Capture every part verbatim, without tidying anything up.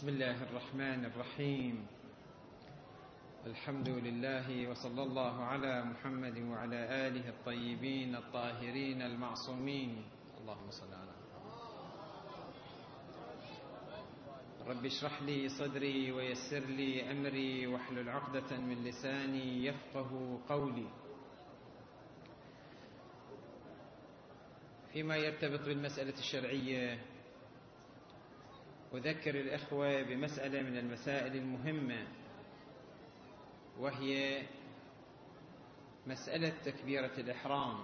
بسم الله الرحمن الرحيم. الحمد لله وصلى الله على محمد وعلى آله الطيبين الطاهرين المعصومين. اللهم صل على محمد. رب اشرح لي صدري ويسر لي أمري واحلل عقدة من لساني يفقه قولي. فيما يرتبط بالمسألة الشرعية، أذكر الأخوة بمسألة من المسائل المهمة، وهي مسألة تكبيرة الإحرام.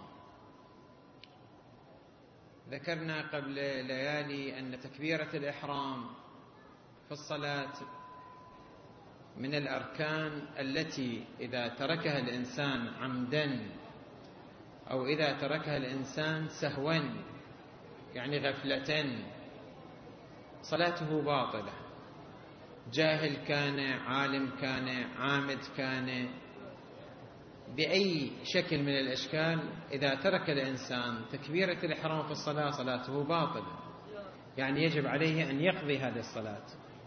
ذكرنا قبل ليالي أن تكبيرة الإحرام في الصلاة من الأركان التي إذا تركها الإنسان عمدا أو إذا تركها الإنسان سهوا، يعني غفلة، صلاته باطلة، جاهل كان، عالم كان، عامد كان، بأي شكل من الأشكال. إذا ترك الإنسان تكبيرة الإحرام في الصلاة صلاته باطلة، يعني يجب عليه أن يقضي هذه الصلاة،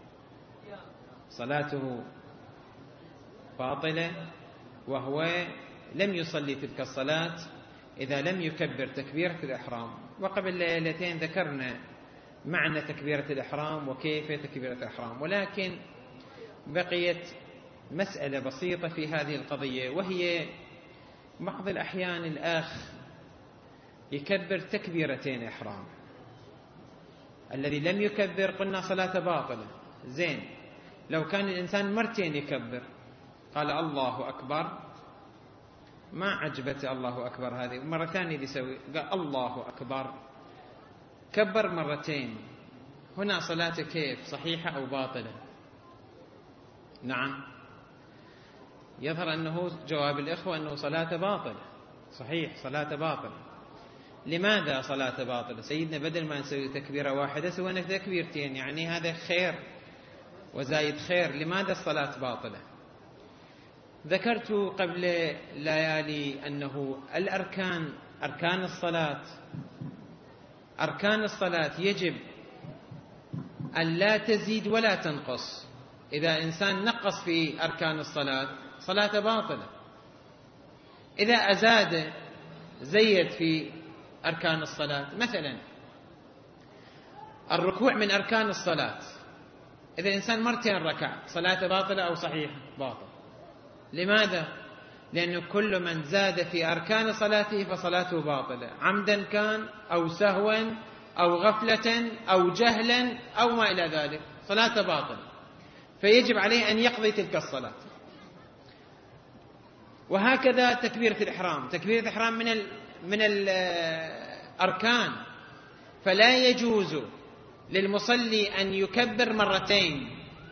صلاته باطلة، وهو لم يصلي تلك الصلاة إذا لم يكبر تكبيرة الإحرام. وقبل ليلتين ذكرنا معنى تكبيرة الإحرام وكيف تكبيرة الإحرام، ولكن بقيت مسألة بسيطة في هذه القضية، وهي بعض الأحيان الأخ يكبر تكبيرتين إحرام، الذي لم يكبر قلنا صلاة باطلة. زين، لو كان الإنسان مرتين يكبر، قال الله أكبر، ما عجبت الله أكبر هذه، مرة ثانية يسوي قال الله أكبر، كبر مرتين، هنا صلاته كيف؟ صحيحة أو باطلة؟ نعم، يظهر أنه جواب الإخوة أنه صلاة باطلة. صحيح، صلاة باطلة. لماذا صلاة باطلة؟ سيدنا بدل ما نسوي تكبيرة واحدة سوينا تكبيرتين، يعني هذا خير وزايد خير. لماذا الصلاة باطلة؟ ذكرت قبل ليالي أنه الأركان، أركان الصلاة أركان الصلاة يجب أن لا تزيد ولا تنقص. إذا إنسان نقص في أركان الصلاة صلاة باطلة. إذا أزاد زيد في أركان الصلاة، مثلا الركوع من أركان الصلاة، إذا إنسان مرتين ركع صلاة باطلة أو صحيحة؟ باطل. لماذا؟ لأنه كل من زاد في أركان صلاته فصلاته باطلة، عمدا كان أو سهوا أو غفلة أو جهلا أو ما إلى ذلك، صلاة باطلة، فيجب عليه أن يقضي تلك الصلاة. وهكذا تكبيرة الإحرام، تكبيرة الإحرام من ال من الأركان، فلا يجوز للمصلي أن يكبر مرتين.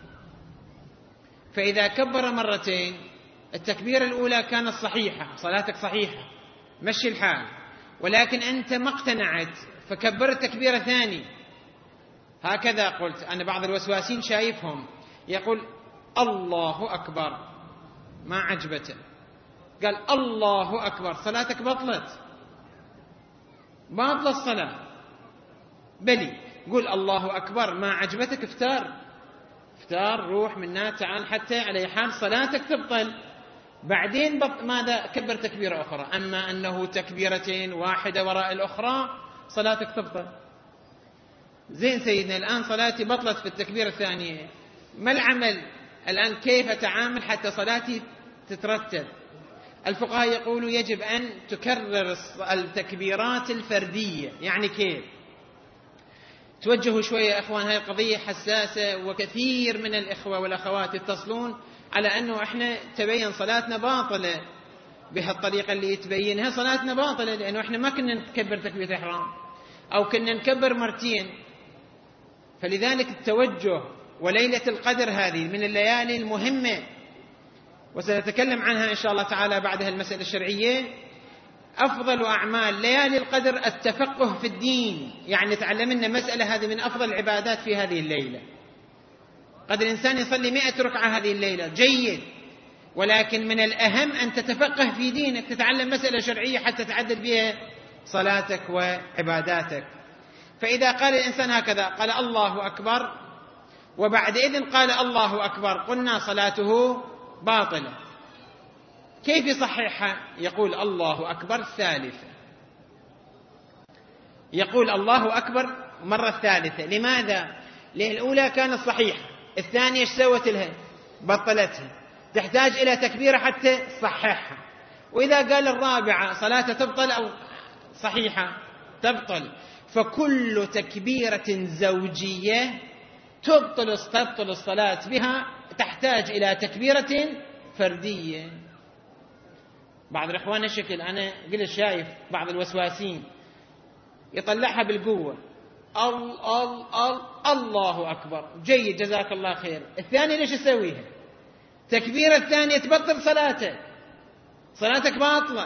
فإذا كبر مرتين، التكبيرة الأولى كانت صحيحة، صلاتك صحيحة، مشي الحال، ولكن أنت ما اقتنعت فكبرت تكبيرة ثانية. هكذا قلت أنا، بعض الوسواسين شايفهم يقول الله أكبر، ما عجبته، قال الله أكبر، صلاتك بطلت، باطلة الصلاة. بلي قول الله أكبر، ما عجبتك افتار افتار روح منا، تعال حتى على حال صلاتك تبطل. بعدين بط... ماذا؟ كبر تكبيرة أخرى. أما أنه تكبيرتين واحدة وراء الأخرى صلاتك تبطل. زين سيدنا، الآن صلاتي بطلت في التكبيرة الثانية، ما العمل الآن؟ كيف أتعامل حتى صلاتي تترتب؟ الفقهاء يقولوا يجب أن تكرر التكبيرات الفردية. يعني كيف؟ توجهوا شوية يا أخوان، هذه القضية حساسة، وكثير من الإخوة والأخوات يتصلون على أنه إحنا تبين صلاتنا باطلة بهالطريقة اللي يتبينها، صلاتنا باطلة لأنه إحنا ما كنا نكبر تكبيرة إحرام أو كنا نكبر مرتين. فلذلك التوجه، وليلة القدر هذه من الليالي المهمة، وسنتكلم عنها إن شاء الله تعالى بعدها المسألة الشرعية. أفضل أعمال ليالي القدر التفقه في الدين، يعني تعلمنا مسألة، هذه من أفضل العبادات في هذه الليلة. قد الإنسان يصلي مئة ركعة هذه الليلة، جيد، ولكن من الأهم أن تتفقه في دينك، تتعلم مسألة شرعية حتى تعدل بها صلاتك وعباداتك. فإذا قال الإنسان هكذا، قال الله أكبر، وبعد إذن قال الله أكبر، قلنا صلاته باطلة. كيف يصححها؟ يقول الله أكبر ثالثة، يقول الله أكبر مرة ثالثة. لماذا؟ لأن الأولى كانت صحيحة، الثانية ايش سوت لها؟ بطلتها، تحتاج إلى تكبيرة حتى تصححها. وإذا قال الرابعة صلاته تبطل أو صحيحة تبطل. فكل تكبيرة زوجية تبطل تبطل الصلاة بها تحتاج إلى تكبيرة فردية. بعض الإخوان الشكل أنا قلت شايف بعض الوسواسين يطلعها بالقوة، ال ال ال الله أكبر، جيد جزاك الله خير. الثاني ليش يسويها؟ تكبيرة الثانية تبطل صلاته، صلاتك باطلة.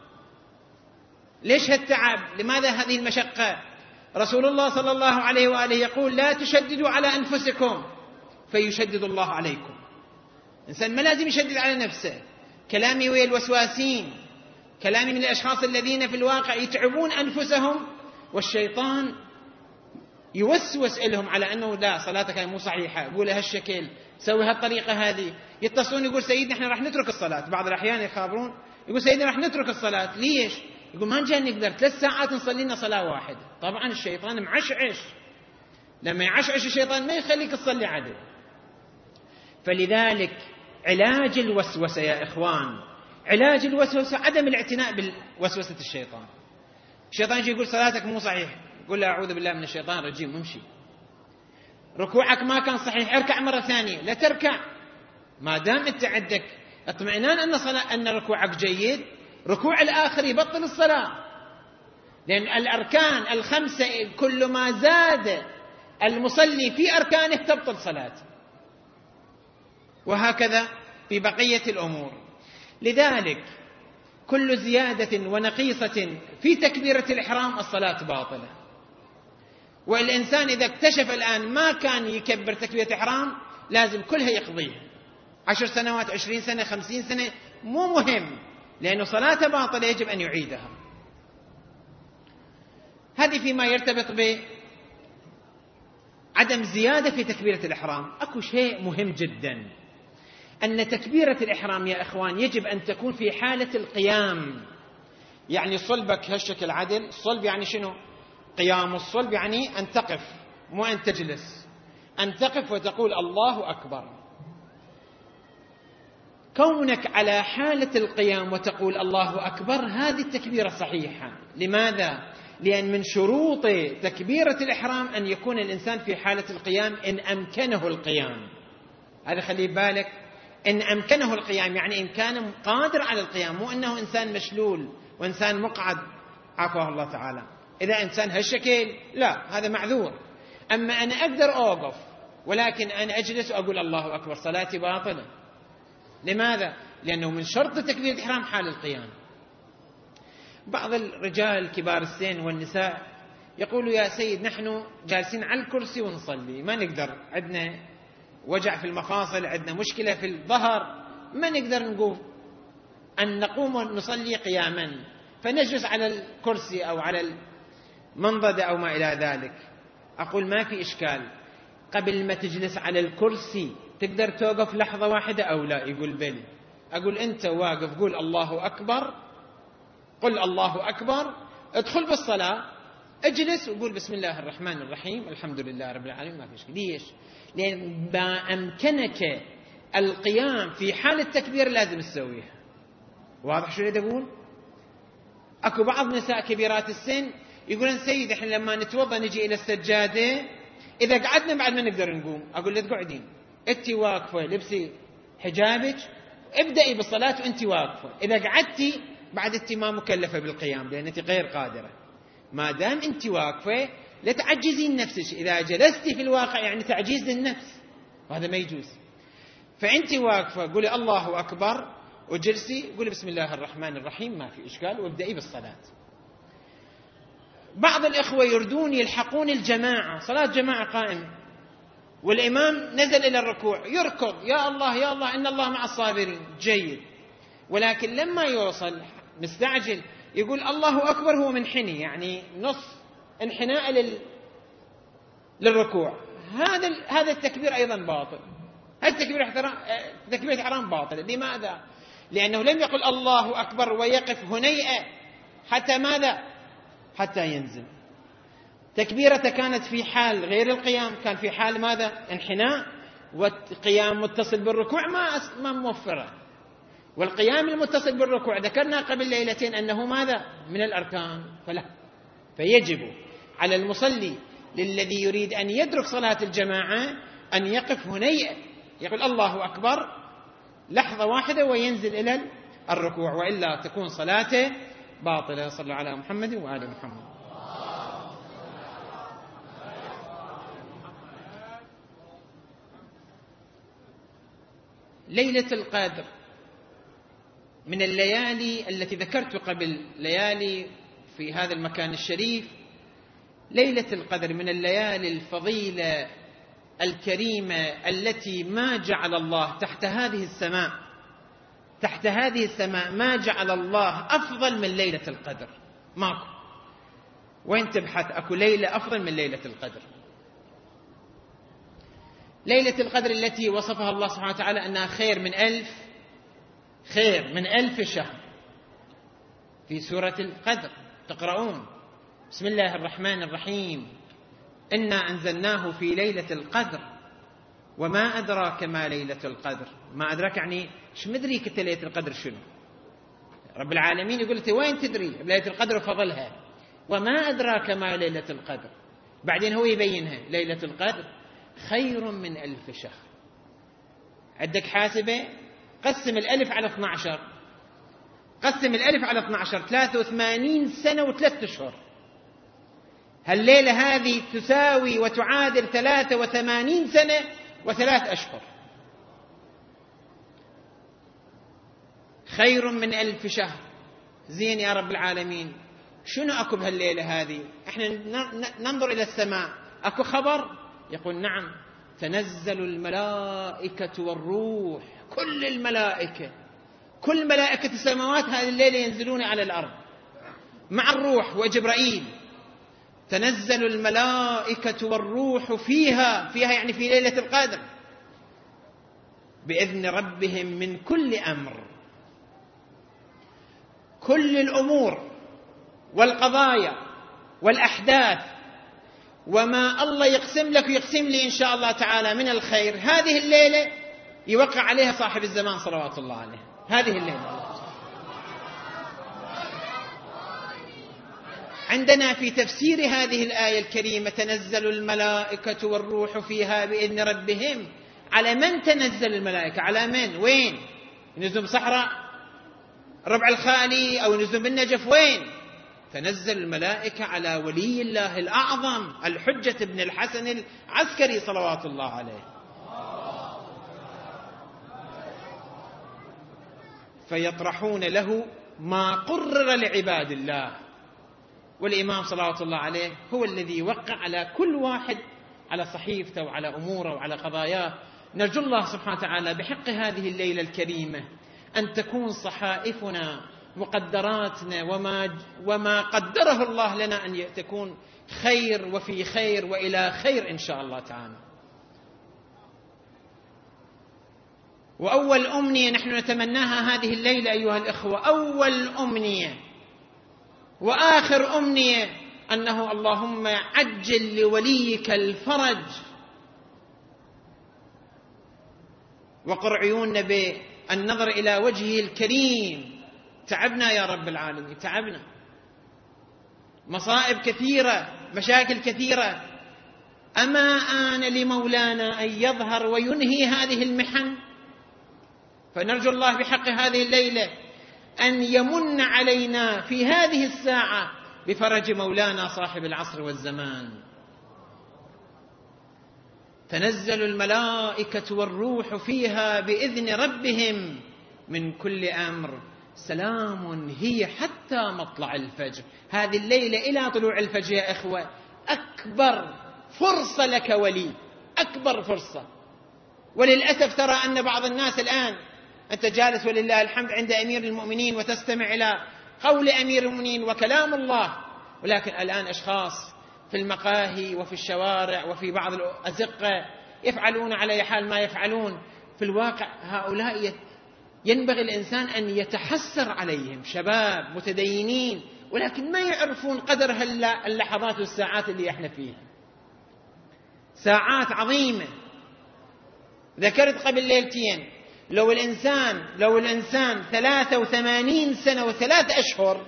ليش هالتعب؟ لماذا هذه المشقة؟ رسول الله صلى الله عليه وآله يقول لا تشددوا على أنفسكم فيشدد الله عليكم. إنسان ما لازم يشدد على نفسه. كلامي ويا الوسواسين، كلامي من الأشخاص الذين في الواقع يتعبون أنفسهم، والشيطان يوسوس لهم على أنه لا صلاتك مو صحيحة، قول هالشكل، سوي هالطريقة هذه. يتصلون يقول سيدنا احنا راح نترك الصلاة، بعض الأحيان يخابرون يقول سيدنا راح نترك الصلاة. ليش؟ يقول ما جاء نقدر ثلاث ساعات نصلي لنا صلاة واحدة. طبعا الشيطان معشعش، لما يعشعش الشيطان ما يخليك تصلي عدل. فلذلك علاج الوسوسة يا إخوان، علاج الوسوسة عدم الاعتناء بالوسوسة الشيطان. الشيطان يجي يقول صلاتك مو صحيح، قل له أعوذ بالله من الشيطان الرجيم وامشي. ركوعك ما كان صحيح، اركع مرة ثانية. لا تركع ما دام أنت عندك اطمئنان أن صلاة أن ركوعك جيد. ركوع الآخر يبطل الصلاة، لأن الأركان الخمسة كل ما زاد المصلي في أركانه تبطل صلاته، وهكذا في بقية الأمور. لذلك كل زيادة ونقيصة في تكبيرة الإحرام الصلاة باطلة. والإنسان إذا اكتشف الآن ما كان يكبر تكبيرة الإحرام لازم كلها يقضيها، عشر سنوات، عشرين سنة، خمسين سنة، مو مهم، لأنه صلاة باطلة يجب أن يعيدها. هذه فيما يرتبط بعدم زيادة في تكبيرة الإحرام. أكو شيء مهم جدا، أن تكبيرة الإحرام يا إخوان يجب أن تكون في حالة القيام. يعني صلبك هالشكل عدل. الصلب يعني شنو؟ قيام الصلب يعني أن تقف مو أن تجلس، أن تقف وتقول الله أكبر. كونك على حالة القيام وتقول الله أكبر هذه التكبيرة صحيحة. لماذا؟ لأن من شروط تكبيرة الإحرام أن يكون الإنسان في حالة القيام إن أمكنه القيام. هذا خلي بالك، إن أمكنه القيام يعني إن كان قادر على القيام، مو أنه إنسان مشلول وإنسان مقعد عافاه الله تعالى. إذا إنسان هالشكل لا، هذا معذور. أما أنا أقدر أوقف ولكن أنا أجلس وأقول الله أكبر، صلاتي باطلة. لماذا؟ لأنه من شرط تكبيرة الإحرام حال القيام. بعض الرجال كبار السن والنساء يقولوا يا سيد نحن جالسين على الكرسي ونصلي، ما نقدر، عندنا وجع في المفاصل، عندنا مشكلة في الظهر، ما نقدر نقوم أن نقوم ونصلي قياما، فنجلس على الكرسي أو على المنضدة أو ما إلى ذلك. أقول ما في إشكال، قبل ما تجلس على الكرسي تقدر توقف لحظة واحدة أو لا؟ يقول بل. أقول أنت واقف قول الله أكبر، قل الله أكبر، ادخل بالصلاة، اجلس وقول بسم الله الرحمن الرحيم الحمد لله رب العالمين، ما في إشكال. ليش؟ لأن ما أمكنك القيام في حال التكبير لازم تسويها. واضح شو اللي أقول؟ أكو بعض نساء كبيرات السن يقولون سيد إحنا لما نتوضأ نجي إلى السجادة إذا قعدنا بعد ما نقدر نقوم. أقول لا تقعدين، أنت واقفة لبسي حجابك ابدأي بالصلاة وأنت واقفة. إذا قعدتي بعد أنت ما مكلفة بالقيام لأن أنت غير قادرة. ما دام أنت واقفة لا تعجزين نفسك، إذا جلستي في الواقع يعني تعجيز للنفس، وهذا ما يجوز. فأنت واقفة قولي الله أكبر وجلسي قولي بسم الله الرحمن الرحيم، ما في إشكال، وابدأي بالصلاة. بعض الإخوة يردون يلحقون الجماعة، صلاة جماعة قائمة والإمام نزل إلى الركوع يركض يا الله يا الله إن الله مع الصابرين، جيد، ولكن لما يوصل مستعجل يقول الله أكبر، هو منحني يعني نص انحناء لل... للركوع، هذا هذا التكبير أيضا باطل. التكبير تكبيرة الإحرام باطل. لماذا؟ لأنه لم يقل الله أكبر ويقف هنيئة حتى ماذا؟ حتى ينزل. تكبيرته كانت في حال غير القيام، كان في حال ماذا؟ انحناء، والقيام متصل بالركوع ما ما موفرة. والقيام المتصل بالركوع ذكرنا قبل ليلتين أنه ماذا؟ من الأركان. فلا فيجب على المصلي للذي يريد أن يدرك صلاة الجماعة أن يقف هنيئا، يقول الله أكبر لحظة واحدة وينزل إلى الركوع، وإلا تكون صلاته باطلة. صلوا على محمد وآل محمد. ليلة القدر من الليالي التي ذكرت قبل ليالي في هذا المكان الشريف. ليلة القدر من الليالي الفضيلة الكريمة التي ما جعل الله تحت هذه السماء تحت هذه السماء ما جعل الله أفضل من ليلة القدر. ماكو. وين تبحث أكو ليلة أفضل من ليلة القدر. ليلة القدر التي وصفها الله سبحانه وتعالى أنها خير من ألف خير من ألف شهر في سورة القدر. تقرؤون بسم الله الرحمن الرحيم إنا أنزلناه في ليلة القدر وما أدراك ما ليلة القدر. ما أدراك يعني ايش مدريك انت ليلة القدر شنو؟ رب العالمين يقول لك وين تدري ليلة القدر وفضلها؟ وما أدراك ما ليلة القدر. بعدين هو يبينها ليلة القدر خير من ألف شهر. عندك حاسبة قسم الألف على اثني عشر قسم الألف على اثني عشر ثلاثة وثمانين سنة وثلاثة أشهر. هالليلة هذه تساوي وتعادل ثلاثة وثمانين سنة وثلاث أشهر. خير من ألف شهر. زين يا رب العالمين شنو أكو بهالليلة هذه؟ احنا ننظر إلى السماء أكو خبر يقول نعم تنزل الملائكة والروح. كل الملائكة كل ملائكة السماوات هذه الليلة ينزلون على الأرض مع الروح وجبرائيل. تنزل الملائكة والروح فيها فيها يعني في ليلة القدر بإذن ربهم من كل أمر. كل الأمور والقضايا والأحداث وما الله يقسم لك ويقسم لي إن شاء الله تعالى من الخير هذه الليلة يوقع عليها صاحب الزمان صلوات الله عليه. هذه الليلة عندنا في تفسير هذه الآية الكريمة تنزل الملائكة والروح فيها بإذن ربهم. على من تنزل الملائكة؟ على من؟ وين؟ نزلوا بصحراء ربع الخالي أو نزلوا بالنجف؟ وين؟ تنزل الملائكة على ولي الله الأعظم الحجة بن الحسن العسكري صلوات الله عليه. فيطرحون له ما قرر لعباد الله. والإمام صلوات الله عليه هو الذي يوقع على كل واحد على صحيفته وعلى أموره وعلى قضاياه. نرجو الله سبحانه وتعالى بحق هذه الليلة الكريمة أن تكون صحائفنا مقدراتنا وما, وما قدره الله لنا أن تكون خير وفي خير وإلى خير إن شاء الله تعالى. وأول أمنية نحن نتمناها هذه الليلة أيها الإخوة، أول أمنية وآخر أمنية أنه اللهم عجل لوليك الفرج وقر عيوننا بالنظر إلى وجهه الكريم. تعبنا يا رب العالمين، تعبنا، مصائب كثيرة، مشاكل كثيرة. أما آن لمولانا أن يظهر وينهي هذه المحن؟ فنرجو الله بحق هذه الليلة أن يمن علينا في هذه الساعة بفرج مولانا صاحب العصر والزمان. تنزل الملائكة والروح فيها بإذن ربهم من كل أمر سلام هي حتى مطلع الفجر. هذه الليلة إلى طلوع الفجر يا إخوة أكبر فرصة لك ولي، أكبر فرصة. وللأسف ترى أن بعض الناس الآن أنت جالس ولله الحمد عند أمير المؤمنين وتستمع إلى قول أمير المؤمنين وكلام الله، ولكن الآن أشخاص في المقاهي وفي الشوارع وفي بعض الأزقة يفعلون على حال ما يفعلون. في الواقع هؤلاء ينبغي الإنسان أن يتحسر عليهم، شباب متدينين ولكن ما يعرفون قدر اللحظات والساعات اللي احنا فيها. ساعات عظيمة. ذكرت قبل ليلتين لو الإنسان لو الإنسان ثلاثة وثمانين سنة وثلاث أشهر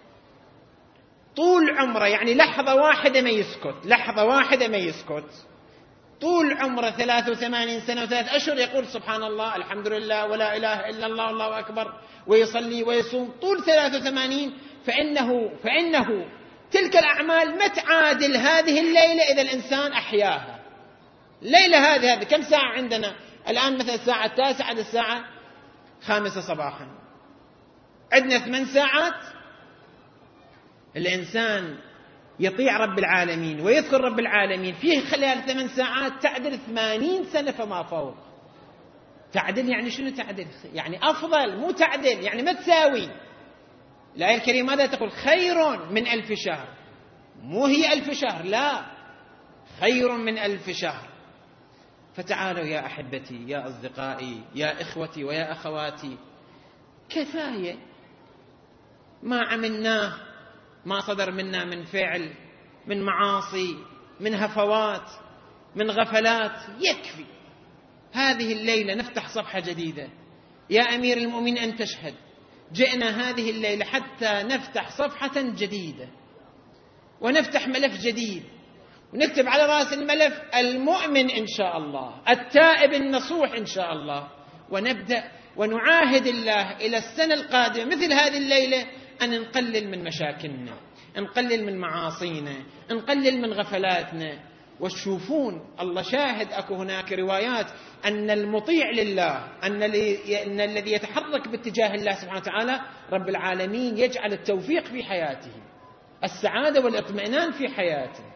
طول عمره، يعني لحظة واحدة ما يسكت، لحظة واحدة ما يسكت، طول عمره ثلاثة وثمانين سنة وثلاث أشهر يقول سبحان الله الحمد لله ولا إله إلا الله والله أكبر ويصلي ويصوم طول ثلاثة وثمانين، فإنه فإنه تلك الأعمال ما تعادل هذه الليلة إذا الإنسان أحياها. ليلة هذه هذه كم ساعة عندنا الآن؟ مثلا الساعة التاسعة عند الساعة خامسة صباحا، عندنا ثمان ساعات. الإنسان يطيع رب العالمين ويذكر رب العالمين فيه خلال ثمان ساعات تعدل ثمانين سنة فما فوق. تعدل يعني شنو تعدل؟ يعني أفضل، مو تعدل يعني ما تساوي. الآية الكريمة ماذا تقول؟ خير من ألف شهر. مو هي ألف شهر، لا، خير من ألف شهر. فتعالوا يا أحبتي يا أصدقائي يا إخوتي ويا أخواتي، كفاية ما عملناه، ما صدر منا من فعل، من معاصي، من هفوات، من غفلات، يكفي. هذه الليلة نفتح صفحة جديدة. يا أمير المؤمنين أن تشهد، جئنا هذه الليلة حتى نفتح صفحة جديدة ونفتح ملف جديد، ونكتب على رأس الملف المؤمن إن شاء الله، التائب النصوح إن شاء الله، ونبدأ ونعاهد الله إلى السنة القادمة مثل هذه الليلة أن نقلل من مشاكلنا، نقلل من معاصينا، نقلل من غفلاتنا. وتشوفون الله شاهد، أكو هناك روايات أن المطيع لله، أن, أن الذي يتحرك باتجاه الله سبحانه وتعالى رب العالمين يجعل التوفيق في حياته، السعادة والاطمئنان في حياته.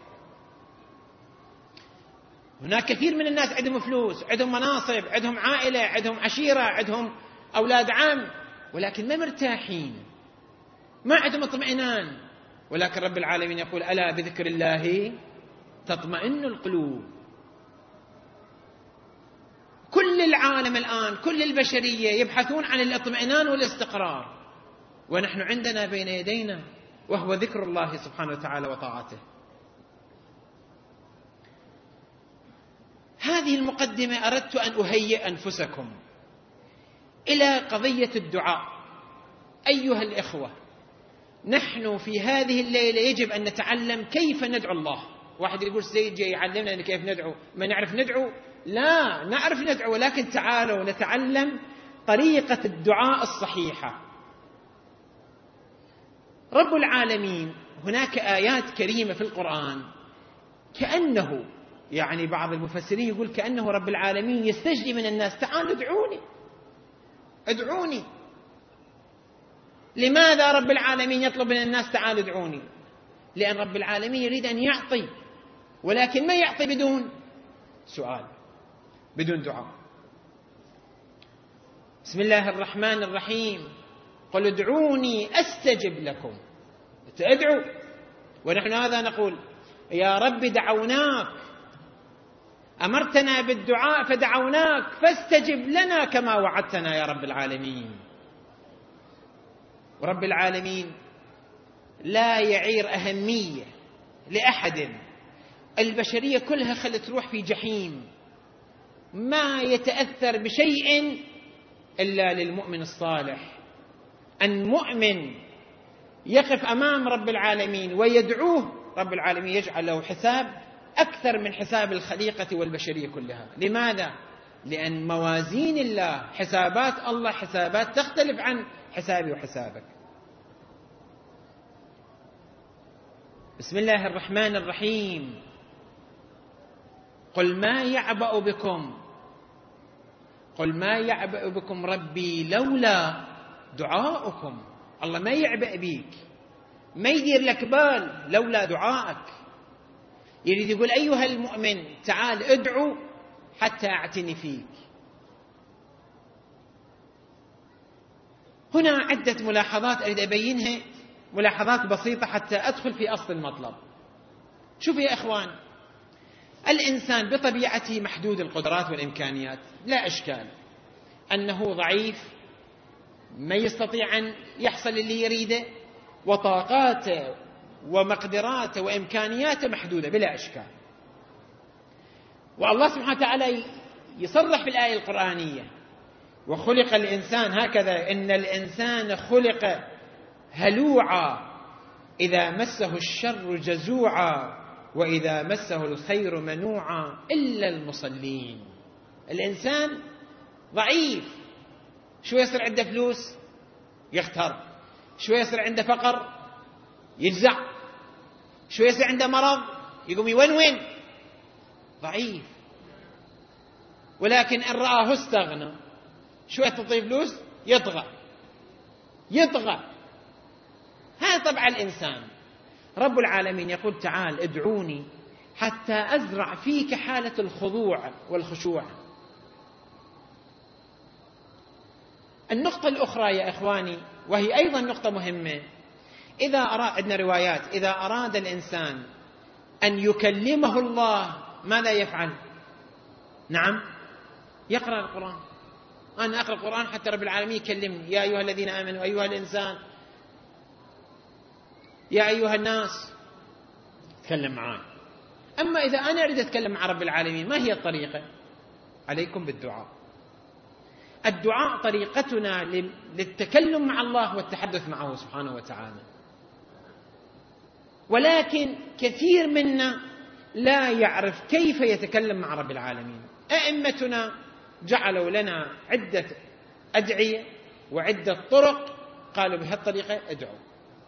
هناك كثير من الناس عندهم فلوس، عندهم مناصب، عندهم عائلة، عندهم عشيرة، عندهم أولاد عم، ولكن ما مرتاحين، ما عندهم اطمئنان. ولكن رب العالمين يقول ألا بذكر الله تطمئن القلوب. كل العالم الآن، كل البشرية يبحثون عن الاطمئنان والاستقرار، ونحن عندنا بين يدينا وهو ذكر الله سبحانه وتعالى وطاعته. هذه المقدمة أردت أن أهيئ أنفسكم إلى قضية الدعاء. أيها الإخوة، نحن في هذه الليلة يجب أن نتعلم كيف ندعو الله. واحد يقول سيد جاي يعلمنا كيف ندعو، ما نعرف ندعو؟ لا، نعرف ندعو، ولكن تعالوا نتعلم طريقة الدعاء الصحيحة. رب العالمين هناك آيات كريمة في القرآن كأنه، يعني بعض المفسرين يقول كأنه رب العالمين يستجدي من الناس تعالوا ادعوني ادعوني. لماذا رب العالمين يطلب من الناس تعالوا ادعوني؟ لأن رب العالمين يريد أن يعطي، ولكن ما يعطي بدون سؤال، بدون دعاء. بسم الله الرحمن الرحيم، قل ادعوني أستجب لكم. ادعوا، ونحن هذا نقول يا رب دعوناك، أمرتنا بالدعاء فدعوناك فاستجب لنا كما وعدتنا يا رب العالمين. ورب العالمين لا يعير أهمية لأحد، البشرية كلها خلت تروح في جحيم، ما يتأثر بشيء إلا للمؤمن الصالح. المؤمن يقف أمام رب العالمين ويدعوه، رب العالمين يجعل له حساب أكثر من حساب الخليقة والبشرية كلها. لماذا؟ لأن موازين الله، حسابات الله حسابات تختلف عن حسابي وحسابك. بسم الله الرحمن الرحيم، قل ما يعبأ بكم قل ما يعبأ بكم ربي لولا دعاؤكم. الله ما يعبأ بيك، ما يدير لك بال لولا دعائك. يريد يقول أيها المؤمن تعال ادعو حتى أعتني فيك. هنا عدة ملاحظات أريد أبينها، ملاحظات بسيطة حتى أدخل في أصل المطلب. شوف يا إخوان، الإنسان بطبيعته محدود القدرات والإمكانيات، لا إشكال أنه ضعيف، ما يستطيع أن يحصل اللي يريده، وطاقاته ومقدراته وإمكانياته محدودة بلا إشكال. والله سبحانه وتعالى يصرح في الآية القرآنية: وخلق الإنسان هكذا، إن الإنسان خلق هلوعا إذا مسه الشر جزوعا وإذا مسه الخير منوعا إلا المصلين. الإنسان ضعيف، شو يصير عنده فلوس يختار، شو يصير عنده فقر يجزع، شو يصير عنده مرض يقوم يونون، ضعيف. ولكن إن رآه استغنى، شو يعطي فلوس يطغى يطغى. هذا طبع الإنسان. رب العالمين يقول: تعال ادعوني حتى أزرع فيك حالة الخضوع والخشوع. النقطة الأخرى يا إخواني، وهي أيضا نقطة مهمة، إذا أراد، عندنا روايات، إذا أراد الإنسان أن يكلمه الله ماذا يفعل؟ نعم، يقرأ القرآن. أنا أقرأ القرآن حتى رب العالمين يكلمني: يا أيها الذين آمنوا، أيها الإنسان، يا أيها الناس، تكلم معاي. أما إذا أنا أريد أتكلم مع رب العالمين، ما هي الطريقة؟ عليكم بالدعاء. الدعاء طريقتنا للتكلم مع الله والتحدث معه سبحانه وتعالى. ولكن كثير منا لا يعرف كيف يتكلم مع رب العالمين. أئمتنا جعلوا لنا عدة أدعية وعدة طرق، قالوا بهالطريقة ادعوا.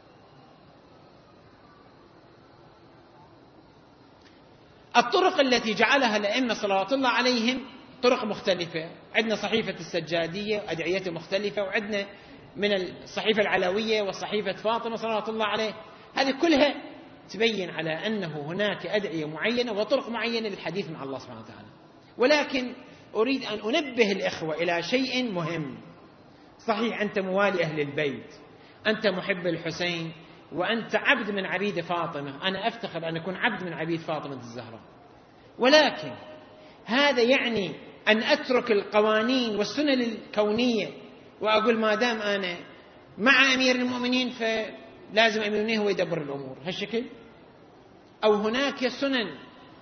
الطرق التي جعلها الأئمة صلوات الله عليهم طرق مختلفة. عندنا صحيفة السجادية أدعية مختلفة، وعندنا من الصحيفة العلوية وصحيفة فاطمة صلوات الله عليه. هذه كلها تبين على أنه هناك أدعية معينة وطرق معينة للحديث مع الله سبحانه وتعالى. ولكن أريد أن أنبه الإخوة إلى شيء مهم. صحيح أنت موالي أهل البيت، أنت محب الحسين، وأنت عبد من عبيد فاطمة، أنا أفتخر أن أكون عبد من عبيد فاطمة الزهراء، ولكن هذا يعني أن أترك القوانين والسنن الكونية وأقول ما دام أنا مع أمير المؤمنين فلازم أمير المؤمنين هو يدبر الأمور هالشكل؟ أو هناك سنن،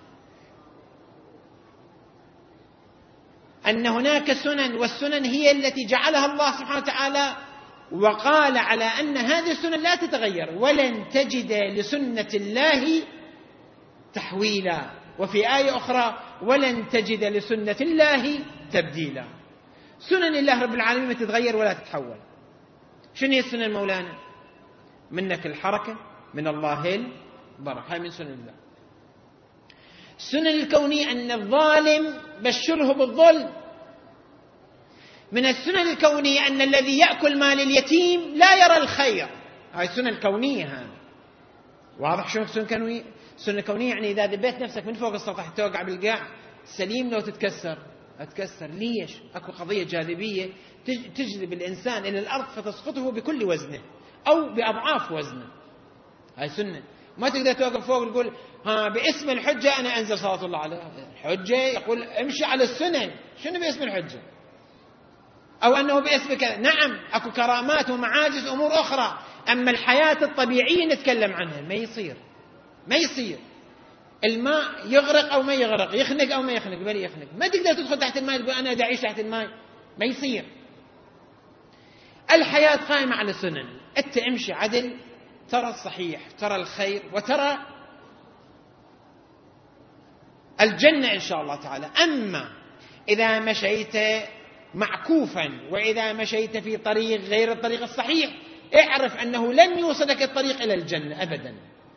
أن هناك سنن، والسنن هي التي جعلها الله سبحانه وتعالى، وقال على أن هذه السنن لا تتغير: ولن تجد لسنة الله تحويلا. وفي آية أخرى: ولن تجد لسنة الله تبديلا. سنن الله رب العالمين ما تتغير ولا تتحول. شنو هي السنن مولانا؟ منك الحركة، من الله البركة، هاي من سنن الله. السنن الكونية أن الظالم بشره بالظلم. من السنن الكونية أن الذي يأكل مال اليتيم لا يرى الخير. هاي السنن الكونية. هذا واضح شلون السنن الكونية؟ السنن الكونية يعني إذا ذبيت نفسك من فوق السطح توقع بالقاع سليم، لو تتكسر أتكسر. ليش؟ أكو قضية جاذبية تجذب الإنسان إلى الأرض فتسقطه بكل وزنه أو بأضعاف وزنه. هاي سنة. ما تقدر توقف فوق وتقول ها باسم الحجة أنا أنزل صلاة الله عليه. الحجة يقول امشي على السنن. شنو باسم الحجة؟ أو أنه باسم كذا. نعم أكو كرامات ومعاجز أمور أخرى، أما الحياة الطبيعية نتكلم عنها ما يصير ما يصير. الماء يغرق أو ما يغرق، يخنق أو ما يخنق، بل يخنق. ما تقدر تدخل تحت الماء تقول أنا أعيش تحت الماء، ما يصير. الحياة قائمة على سنن. أنت امشي عدل ترى الصحيح، ترى الخير، وترى الجنة إن شاء الله تعالى. أما إذا مشيت معكوفا وإذا مشيت في طريق غير الطريق الصحيح، اعرف أنه لن يوصلك الطريق إلى الجنة أبدا.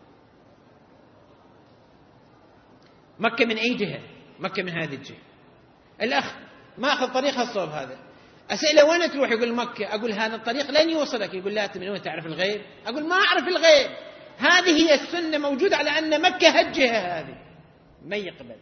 مكة من أي جهة؟ مكة من هذه الجهة. الأخ ما أخذ طريق الصوب هذا، أسأله وين تروح؟ يقول مكة. أقول هذا الطريق لن يوصلك. يقول لا، من وين تعرف الغيب؟ أقول ما أعرف الغيب. هذه هي السنة موجودة على أن مكة هالجهة هذه، ما يقبل.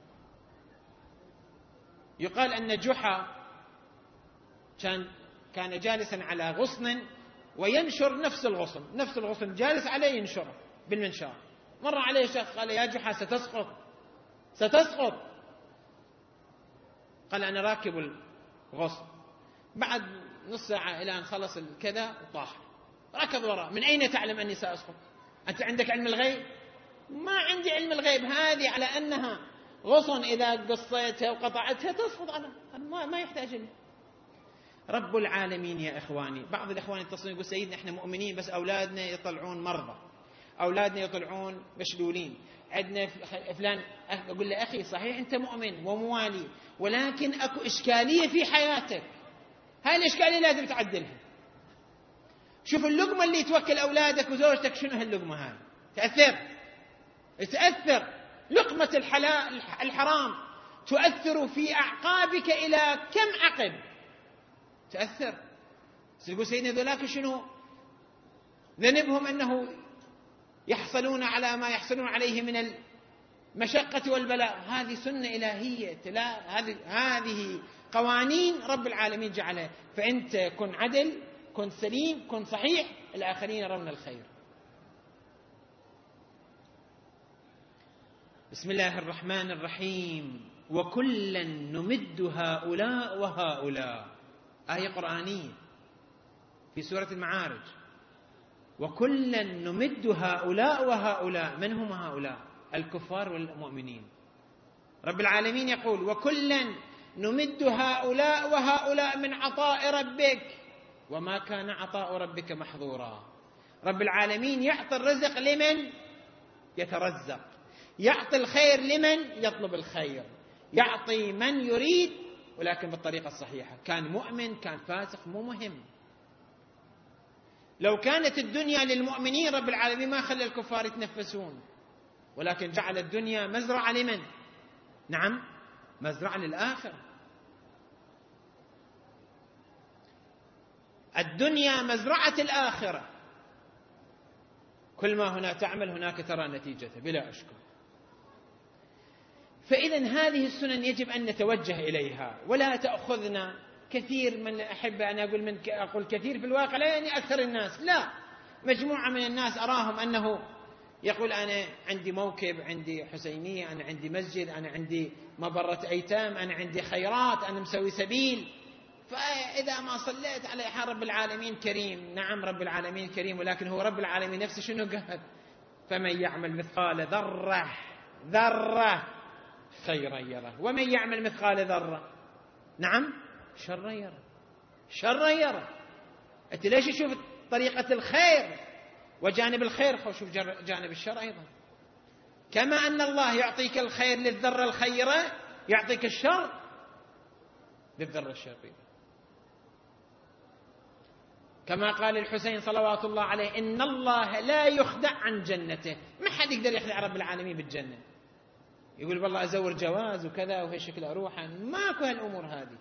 يقال أن جحا كان كان جالسا على غصن وينشر نفس الغصن، نفس الغصن جالس عليه ينشره بالمنشار. مر عليه شخص قال يا جحا ستسقط ستسقط. قال أنا راكب الغصن. بعد نص ساعة إلى أن خلص كذا وطاح، ركض وراء. من أين تعلم أني سأسقط؟ أنت عندك علم الغيب؟ ما عندي علم الغيب. هذه على أنها غصن إذا قصيتها وقطعتها تسقط. أنا ما, ما يحتاج لي. رب العالمين يا إخواني، بعض الإخوان يتصلون يقول سيدنا إحنا مؤمنين بس أولادنا يطلعون مرضى، أولادنا يطلعون مشلولين، عندنا فلان. أقول له أخي صحيح أنت مؤمن وموالي، ولكن أكو إشكالية في حياتك، هاي الإشكالية لازم تعدلها. شوف اللقمة اللي توكل أولادك وزوجتك شنو هاللقمة هاي؟ تأثر تأثر لقمة الحلال الحرام تؤثر في أعقابك إلى كم عقب تأثر. يقول سيدنا ذولاك شنو ذنبهم؟ أنه يحصلون على ما يحصلون عليه من المشقة والبلاء. هذه سنة إلهية، لا هذه هذه قوانين رب العالمين جعلها. فأنت كن عدل، كن سليم، كن صحيح، الآخرين يرون الخير. بسم الله الرحمن الرحيم. وكلا نمد هؤلاء وهؤلاء، آية قرآنية في سورة المعارج. وكلا نمد هؤلاء وهؤلاء. من هم هؤلاء؟ الكفار والمؤمنين. رب العالمين يقول وكلا نمد هؤلاء وهؤلاء من عطاء ربك وما كان عطاء ربك محظورا. رب العالمين يعطي الرزق لمن يترزق، يعطي الخير لمن يطلب الخير، يعطي من يريد ولكن بالطريقة الصحيحة. كان مؤمن كان فاسق مو مهم. لو كانت الدنيا للمؤمنين رب العالمين ما خلى الكفار يتنفسون، ولكن جعل الدنيا مزرعة لمن؟ نعم مزرعة للآخرة. الدنيا مزرعة الآخرة، كل ما هنا تعمل هناك ترى نتيجته بلا أشكال. فإذا هذه السنن يجب أن نتوجه إليها ولا تأخذنا كثير من أحب أن أقول من أقول كثير في الواقع لا يعني أكثر الناس، لا، مجموعة من الناس أراهم أنه يقول أنا عندي موكب، عندي حسينية، أنا عندي مسجد، أنا عندي مبرة أيتام، أنا عندي خيرات، أنا مسوي سبيل، فإذا ما صليت على حال رب العالمين كريم. نعم رب العالمين كريم، ولكن هو رب العالمين نفسه شنو قال؟ فمن يعمل مثقال ذرة ذرة خيرا يره ومن يعمل مثقال ذرة نعم شرا يره شرا يره. أنت ليش تشوف طريقة الخير وجانب الخير، خو شوف جانب الشر أيضا. كما أن الله يعطيك الخير للذرة الخيرة يعطيك الشر للذرة الشريرة. كما قال الحسين صلوات الله عليه إن الله لا يخدع عن جنته. ما حد يقدر يخدع رب العالمين بالجنة، يقول والله أزور جواز وكذا وهي شكل أروحا، ماكو هالأمور هذه.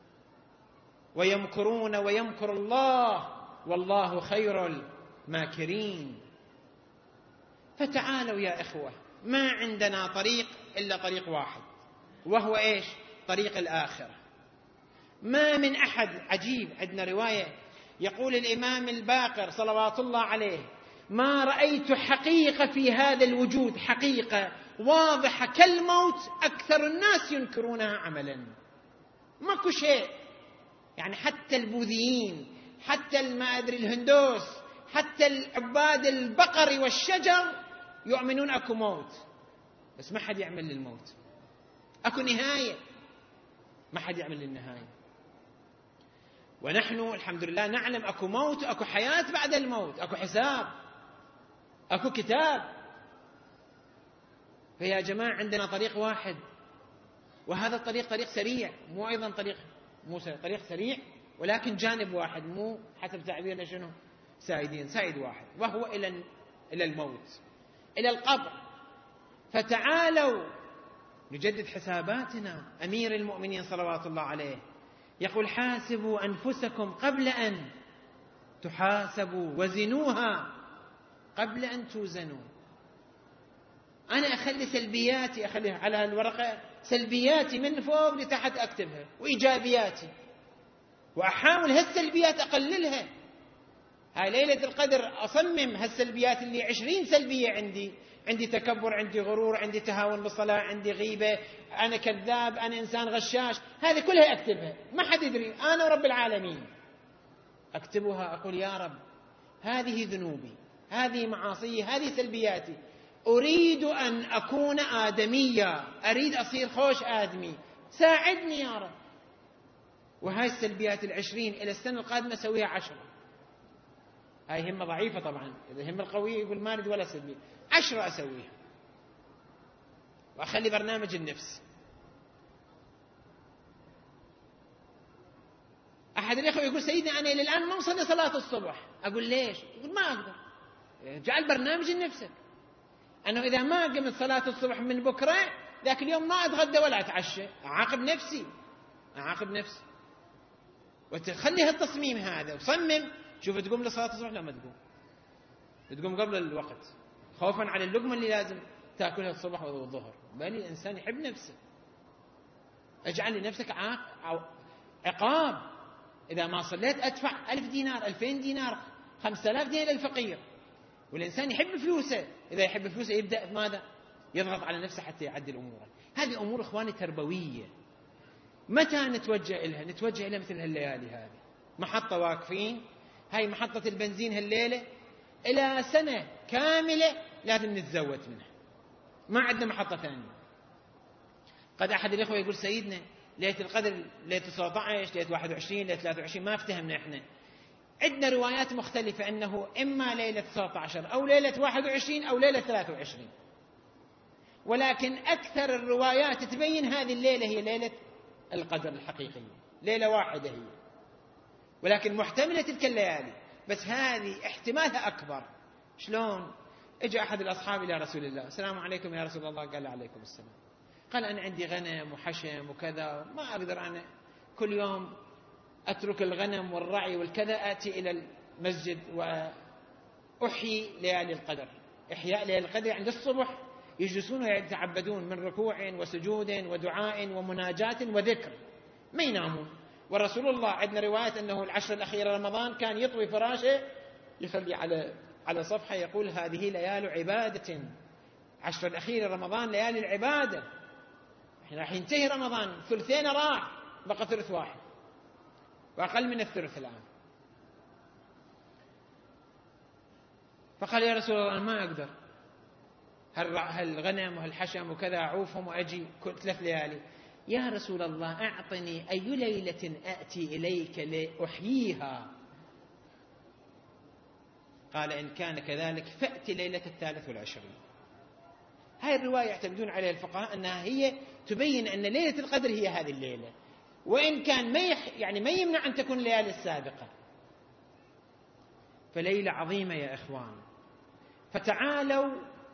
ويمكرون ويمكر الله والله خير الماكرين. فتعالوا يا إخوة، ما عندنا طريق إلا طريق واحد، وهو إيش؟ طريق الآخرة. ما من أحد. عجيب، عندنا رواية يقول الإمام الباقر صلوات الله عليه ما رأيت حقيقة في هذا الوجود، حقيقة واضحة كالموت أكثر الناس ينكرونها عملا. ماكو شيء، يعني حتى البوذيين، حتى ما أدري الهندوس، حتى العباد البقر والشجر يؤمنون أكو موت، بس ما حد يعمل للموت. أكو نهاية، ما حد يعمل للنهاية. ونحن الحمد لله نعلم أكو موت، أكو حياة بعد الموت، أكو حساب، أكو كتاب. فيا جماعة عندنا طريق واحد، وهذا الطريق طريق سريع، مو أيضا طريق مو طريق سريع ولكن جانب واحد، مو حسب تعبيرنا شنو سايدين، سايد واحد، وهو إلى إلى الموت، إلى القبر. فتعالوا نجدد حساباتنا. أمير المؤمنين صلوات الله عليه يقول حاسبوا أنفسكم قبل أن تحاسبوا وزنوها قبل أن توزنوا. أنا أخلي سلبياتي، أخليها على الورقة، سلبياتي من فوق لتحت أكتبها، وإيجابياتي، وأحاول هالسلبيات أقللها. هاي ليلة القدر أصمم هالسلبيات اللي عشرين سلبية عندي عندي تكبر، عندي غرور، عندي تهاون بالصلاة، عندي غيبة، أنا كذاب، أنا إنسان غشاش، هذه كلها أكتبها، ما حد يدري، أنا ورب العالمين أكتبها. أقول يا رب هذه ذنوبي، هذه معاصي، هذه سلبياتي، أريد أن أكون آدميا، أريد أصير خوش آدمي، ساعدني يا رب. وهاي السلبيات العشرين إلى السنة القادمة أسويها عشرة. هاي همة ضعيفة طبعا، إذا همة القوية يقول ما أريد ولا سلبية، عشرة أسويها وأخلي برنامج النفس. أحد الإخوة يقول سيدنا أنا إلى الآن ما وصلنا صلاة الصبح. أقول ليش؟ يقول ما أقدر. جعل برنامج لنفسك أنه إذا ما قمت صلاة الصبح من بكرة ذاك اليوم ما أتغدى ولا أتعشى، أعاقب نفسي، أعاقب نفسي. وتخلي هالتصميم هذا وصمم. شوف تقوم لصلاة الصبح لا ما تقوم، تقوم قبل الوقت خوفا على اللقمة اللي لازم تأكلها الصبح والظهر. بل الإنسان يحب نفسه. اجعل لنفسك عقاب، إذا ما صليت أدفع ألف دينار، ألفين دينار، خمسة آلاف دينار للفقير. والإنسان يحب فلوسه، إذا يحب فلوسه يبدأ ماذا؟ يضغط على نفسه حتى يعدل أموره. هذه أمور إخواني تربوية. متى نتوجه إلها؟ نتوجه إلى مثل هالليالي هذه، محطة واقفين، هاي محطة البنزين هالليلة، إلى سنة كاملة لازم نتزود منها، ما عندنا محطة ثانية. قد أحد الإخوة يقول سيدنا ليلة القدر ليلة سبعة عشر، ليلة واحد وعشرين، ليلة ثلاثة وعشرين، ما افتهمنا إحنا. عندنا روايات مختلفة أنه إما ليلة سبعة عشر أو ليلة واحد وعشرين أو ليلة ثلاثة وعشرين، ولكن أكثر الروايات تبين هذه الليلة هي ليلة القدر الحقيقية، ليلة واحدة هي، ولكن محتملة تلك الليالي، بس هذه احتمالها أكبر. شلون؟ اجى أحد الأصحاب إلى رسول الله، السلام عليكم يا رسول الله. قال عليكم السلام. قال أنا عندي غنم وحشم وكذا، ما أقدر أنا كل يوم أترك الغنم والرعي والكذا، آتي إلى المسجد وأحيي ليالي القدر. إحياء ليالي القدر عند الصبح يجلسون ويتعبدون من ركوع وسجود ودعاء ومناجاة وذكر، ما ينامون. ورسول الله عندنا رواية أنه العشر الأخيرة رمضان كان يطوي فراشه، يخلي على على صفحة يقول هذه ليالي عبادة، عشر الأخيرة رمضان ليالي العبادة. احنا راح ينتهي رمضان، ثلثين راح، بقى ثلث واحد وأقل من الثلث الآن. فقال يا رسول الله ما أقدر، هالغنم وهالحشم وكذا أعوفهم وأجي كل ثلاث ليالي. يا رسول الله أعطني أي ليلة أأتي إليك لأحييها. قال إن كان كذلك فأتي ليلة الثالث والعشرين. هاي الرواية يعتمدون عليها الفقهاء أنها هي تبين أن ليلة القدر هي هذه الليلة، وإن كان ما يح يعني ما يمنع أن تكون الليالي السابقة. فليلة عظيمة يا إخوان. فتعالوا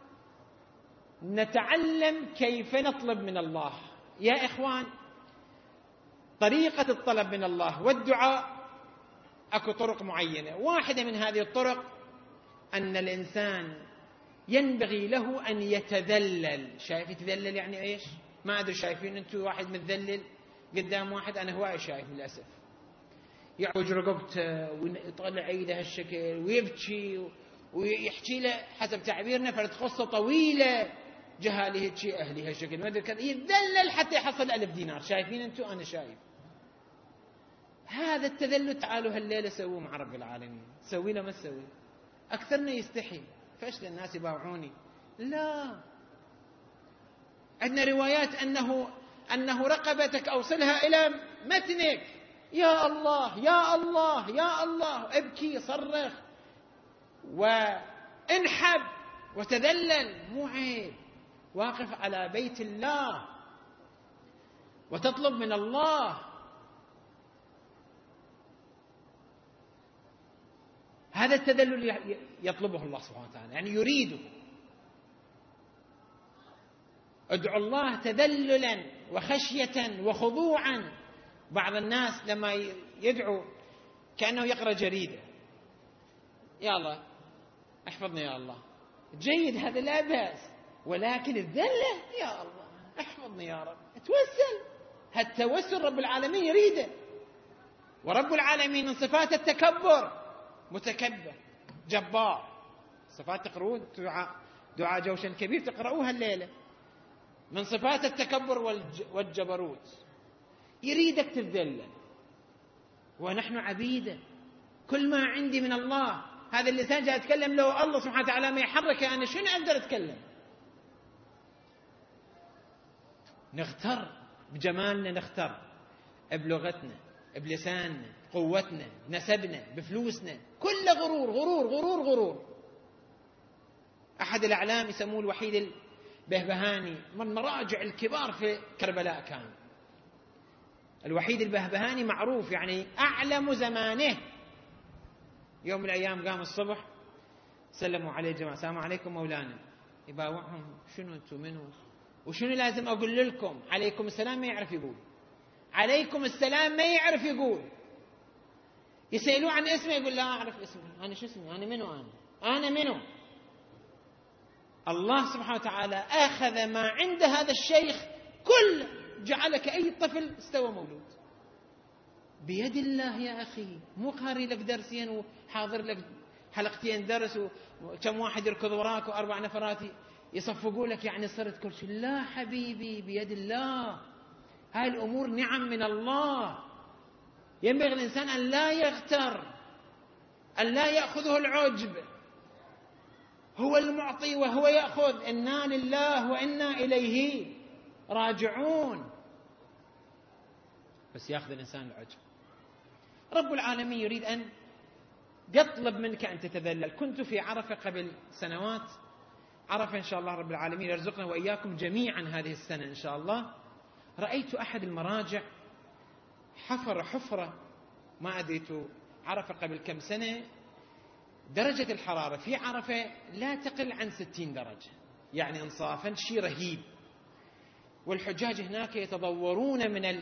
نتعلم كيف نطلب من الله يا إخوان. طريقة الطلب من الله والدعاء أكو طرق معينة. واحدة من هذه الطرق أن الإنسان ينبغي له أن يتذلل. شايف يتذلل يعني إيش؟ ما أدري شايفين أنتم واحد متذلل قدام واحد؟ أنا هواي شايف للأسف، يعوج رقبته ويطلع عيده هالشكل ويبكي ويحكي له حسب تعبيرنا فرد قصة طويلة، جهاله هالشي أهلي هالشكل ما أدري كذا، يتذلل حتى يحصل ألف دينار. شايفين أنتم؟ أنا شايف هذا التذلل. تعالوا هالليلة سووه مع رب العالمين. سوي له ما تسوي؟ أكثرنا يستحي، فاشل الناس يباوعوني. لا، عندنا روايات أنه أنه رقبتك أوصلها إلى متنك، يا الله يا الله يا الله، ابكي صرخ وانحب وتذلل، مو عيب. واقف على بيت الله وتطلب من الله. هذا التذلل يطلبه الله سبحانه وتعالى، يعني يريده. ادعو الله تذللا وخشية وخضوعا. بعض الناس لما يدعو كأنه يقرأ جريدة، يا الله احفظني يا الله، جيد هذا لا بأس، ولكن الذلة يا الله احفظني يا رب، توسل. هالتوسل رب العالمين يريده. ورب العالمين من صفات التكبر، متكبر جبار. صفات تقرون دعاء جوشن كبير تقرأوها الليلة، من صفات التكبر والجبروت. يريدك تتذلل، ونحن عبيده، كل ما عندي من الله. هذا اللسان جاء أتكلم، لو الله سبحانه وتعالى ما يحرك أنا شنو أقدر أتكلم؟ نغتر بجمالنا، نغتر بلغتنا، بلساننا، قوتنا، بنسبنا، بفلوسنا، كل غرور غرور غرور غرور. أحد الأعلام يسموه الوحيد البهبهاني، من مراجع الكبار في كربلاء كان الوحيد البهبهاني، معروف يعني أعلم زمانه. يوم من الأيام قام الصبح سلموا عليه جماعة، السلام عليكم مولانا. يباوعهم، شنو أنتم منو وشنو لازم أقول لكم؟ عليكم السلام ما يعرف يقول، عليكم السلام ما يعرف يقول. يسألوه عن اسمه يقول لا أعرف اسمي، أنا شو اسمي، أنا منو، أنا أنا منو. الله سبحانه وتعالى أخذ ما عند هذا الشيخ كل، جعلك أي طفل استوى مولود بيد الله يا أخي. مو قاري لك درسين وحاضر لك حلقتين درس وكم واحد يركض وراك وأربع نفرات يصفقوا لك يعني صرت كل شيء. لا حبيبي، بيد الله. هاي الأمور نعم من الله، ينبغي الإنسان أن لا يغتر، أن لا يأخذه العجب. هو المعطي وهو يأخذ، إنا لله وإنا إليه راجعون. بس يأخذ الإنسان العجب. رب العالمين يريد أن يطلب منك أن تتذلل. كنت في عرفة قبل سنوات، عرفة إن شاء الله رب العالمين يرزقنا وإياكم جميعا هذه السنة إن شاء الله. رأيت أحد المراجع حفر حفرة، ما أدريت، عرفة قبل كم سنة، درجة الحرارة في عرفة لا تقل عن ستين درجة، يعني إنصافا شيء رهيب. والحجاج هناك يتضورون من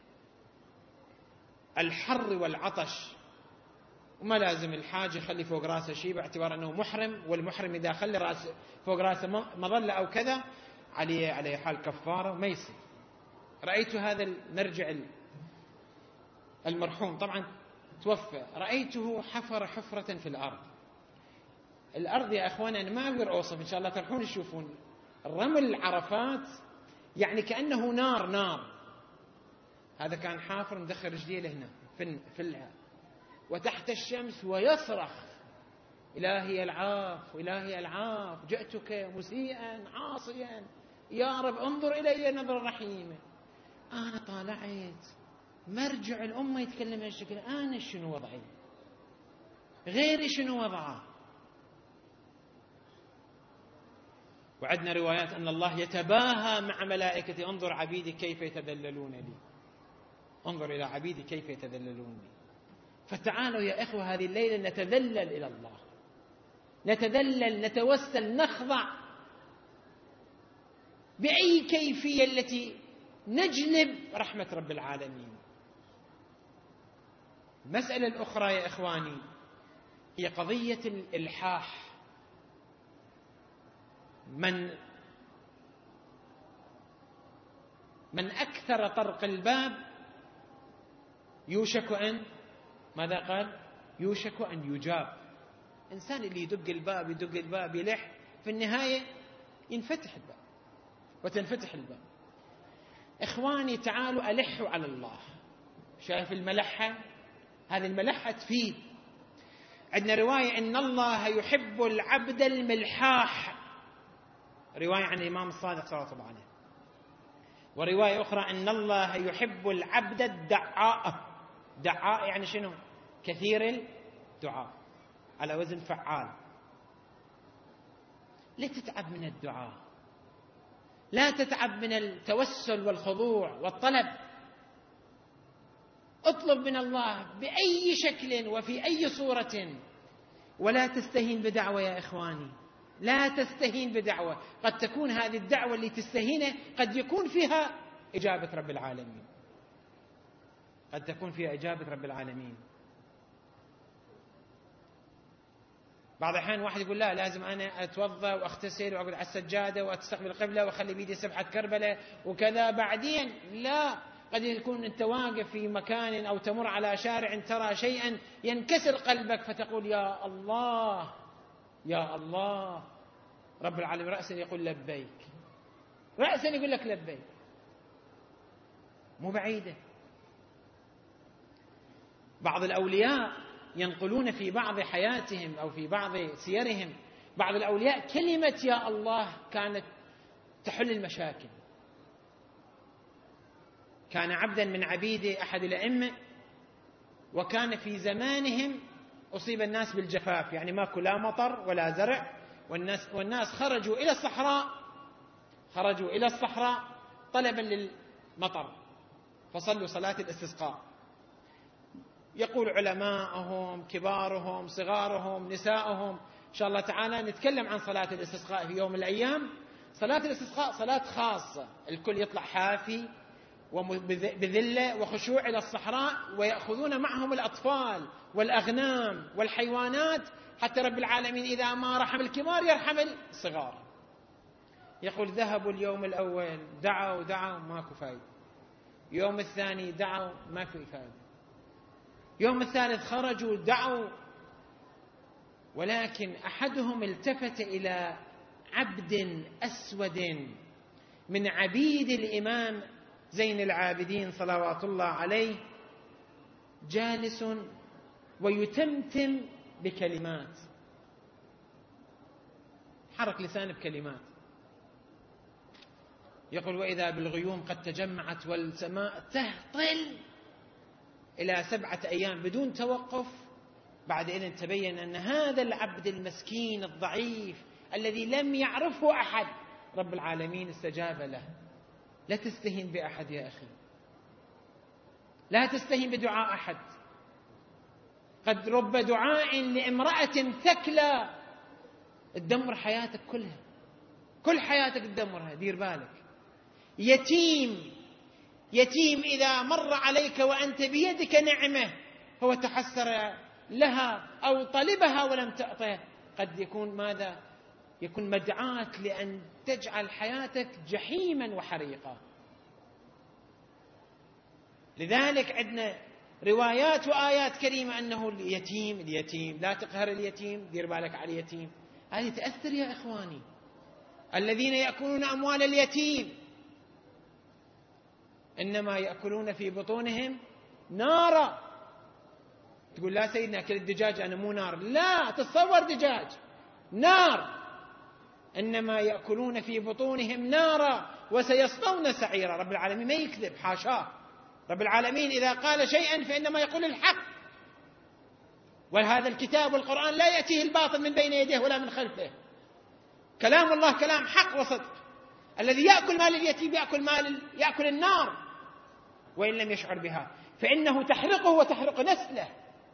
الحر والعطش، وما لازم الحاج يخلي فوق راسه شيء باعتبار أنه محرم، والمحرم إذا خلي راس فوق راسه مظلة أو كذا عليه عليه حال كفارة وما يصير. رأيت هذا المرجع المرحوم طبعا توفى، رأيته حفر حفرة في الأرض. الأرض يا أخوان أنا ما أقدر أوصف، إن شاء الله تروحون تشوفون الرمل عرفات، يعني كأنه نار نار. هذا كان حافر مدخل رجليه لهنا في في الها وتحت الشمس ويصرخ إلهي العاف إلهي العاف، جئتك مسيئا عاصيا يا رب انظر إلي نظرة رحيمة. أنا طالعت مرجع الأمة يتكلم هالشكل، أنا شنو وضعي، غيري شنو وضعه. وعندنا روايات أن الله يتباهى مع ملائكته، انظر عبيدي كيف يتذللون لي، انظر إلى عبيدي كيف يتذللون لي. فتعالوا يا إخوة هذه الليلة نتذلل إلى الله، نتذلل، نتوسل، نخضع بأي كيفية التي نجلب رحمة رب العالمين. المسألة الأخرى يا إخواني هي قضية الإلحاح. من من أكثر طرق الباب يوشك أن ماذا قال؟ يوشك أن يجاب. إنسان اللي يدق الباب يدق الباب يلح، في النهاية ينفتح الباب وتنفتح الباب. إخواني تعالوا ألحوا على الله. شايف الملحة؟ هذه الملحة تفيد. عندنا رواية إن الله يحب العبد الملحاح، رواية عن الإمام الصادق صلى الله عليه وسلم. ورواية أخرى أن الله يحب العبد الدعاء. دعاء يعني شنو؟ كثير الدعاء، على وزن فعال. لا تتعب من الدعاء، لا تتعب من التوسل والخضوع والطلب. اطلب من الله بأي شكل وفي أي صورة، ولا تستهين بدعوة يا إخواني، لا تستهين بدعوة. قد تكون هذه الدعوة اللي تستهينه قد يكون فيها إجابة رب العالمين، قد تكون فيها إجابة رب العالمين. بعض الأحيان واحد يقول لا لازم أنا أتوضأ وأغتسل وأقعد على السجادة وأستقبل القبلة وأخلي بيدي سبحة كربلة وكذا بعدين. لا، قد يكون أنت واقف في مكان أو تمر على شارع ترى شيئا ينكسر قلبك فتقول يا الله يا الله رب العالمين رأسا يقول لبيك، رأسا يقول لك لبيك، مو بعيدة. بعض الأولياء ينقلون في بعض حياتهم أو في بعض سيرهم، بعض الأولياء كلمة يا الله كانت تحل المشاكل. كان عبدا من عبيد أحد الأئمة، وكان في زمانهم أصيب الناس بالجفاف، يعني ماكو لا مطر ولا زرع، والناس, والناس خرجوا إلى الصحراء، خرجوا إلى الصحراء طلبا للمطر، فصلوا صلاة الاستسقاء. يقول علماءهم كبارهم صغارهم نسائهم إن شاء الله تعالى نتكلم عن صلاة الاستسقاء في يوم من الأيام. صلاة الاستسقاء صلاة خاصة، الكل يطلع حافي وبذلة وخشوع إلى الصحراء، ويأخذون معهم الأطفال والأغنام والحيوانات، حتى رب العالمين إذا ما رحم الكبار يرحم الصغار. يقول ذهبوا اليوم الأول دعوا دعوا ماكو فايدة، يوم الثاني دعوا ما في فايدة، يوم الثالث خرجوا دعوا، ولكن أحدهم التفت إلى عبد أسود من عبيد الإمام زين العابدين صلوات الله عليه، جالس ويتمتم بكلمات، حرك لسانه بكلمات، يقول وإذا بالغيوم قد تجمعت والسماء تهطل إلى سبعة أيام بدون توقف. بعد إذن تبين أن هذا العبد المسكين الضعيف الذي لم يعرفه أحد رب العالمين استجاب له. لا تستهين بأحد يا أخي، لا تستهين بدعاء أحد. قد رب دعاء لامرأة ثكلى تدمر حياتك كلها، كل حياتك تدمرها، دير بالك. يتيم، يتيم إذا مر عليك وأنت بيدك نعمة هو تحسر لها أو طلبها ولم تعطه، قد يكون ماذا؟ يكون مدعاة لأن تجعل حياتك جحيما وحريقا. لذلك عندنا روايات وآيات كريمة أنه اليتيم اليتيم لا تقهر اليتيم، دير بالك على اليتيم. هذه تأثر يا إخواني. الذين يأكلون أموال اليتيم إنما يأكلون في بطونهم نارا. تقول لا سيدنا أكل الدجاج أنا مو نار، لا تتصور دجاج نار، إنما يأكلون في بطونهم نارا وسيصلون سعيرا. رب العالمين ما يكذب، حاشاه. رب العالمين إذا قال شيئا فإنما يقول الحق، وهذا الكتاب والقرآن لا يأتيه الباطل من بين يديه ولا من خلفه. كلام الله كلام حق وصدق. الذي يأكل مال اليتيم يأكل مال يأكل النار وإن لم يشعر بها، فإنه تحرقه وتحرق نسله،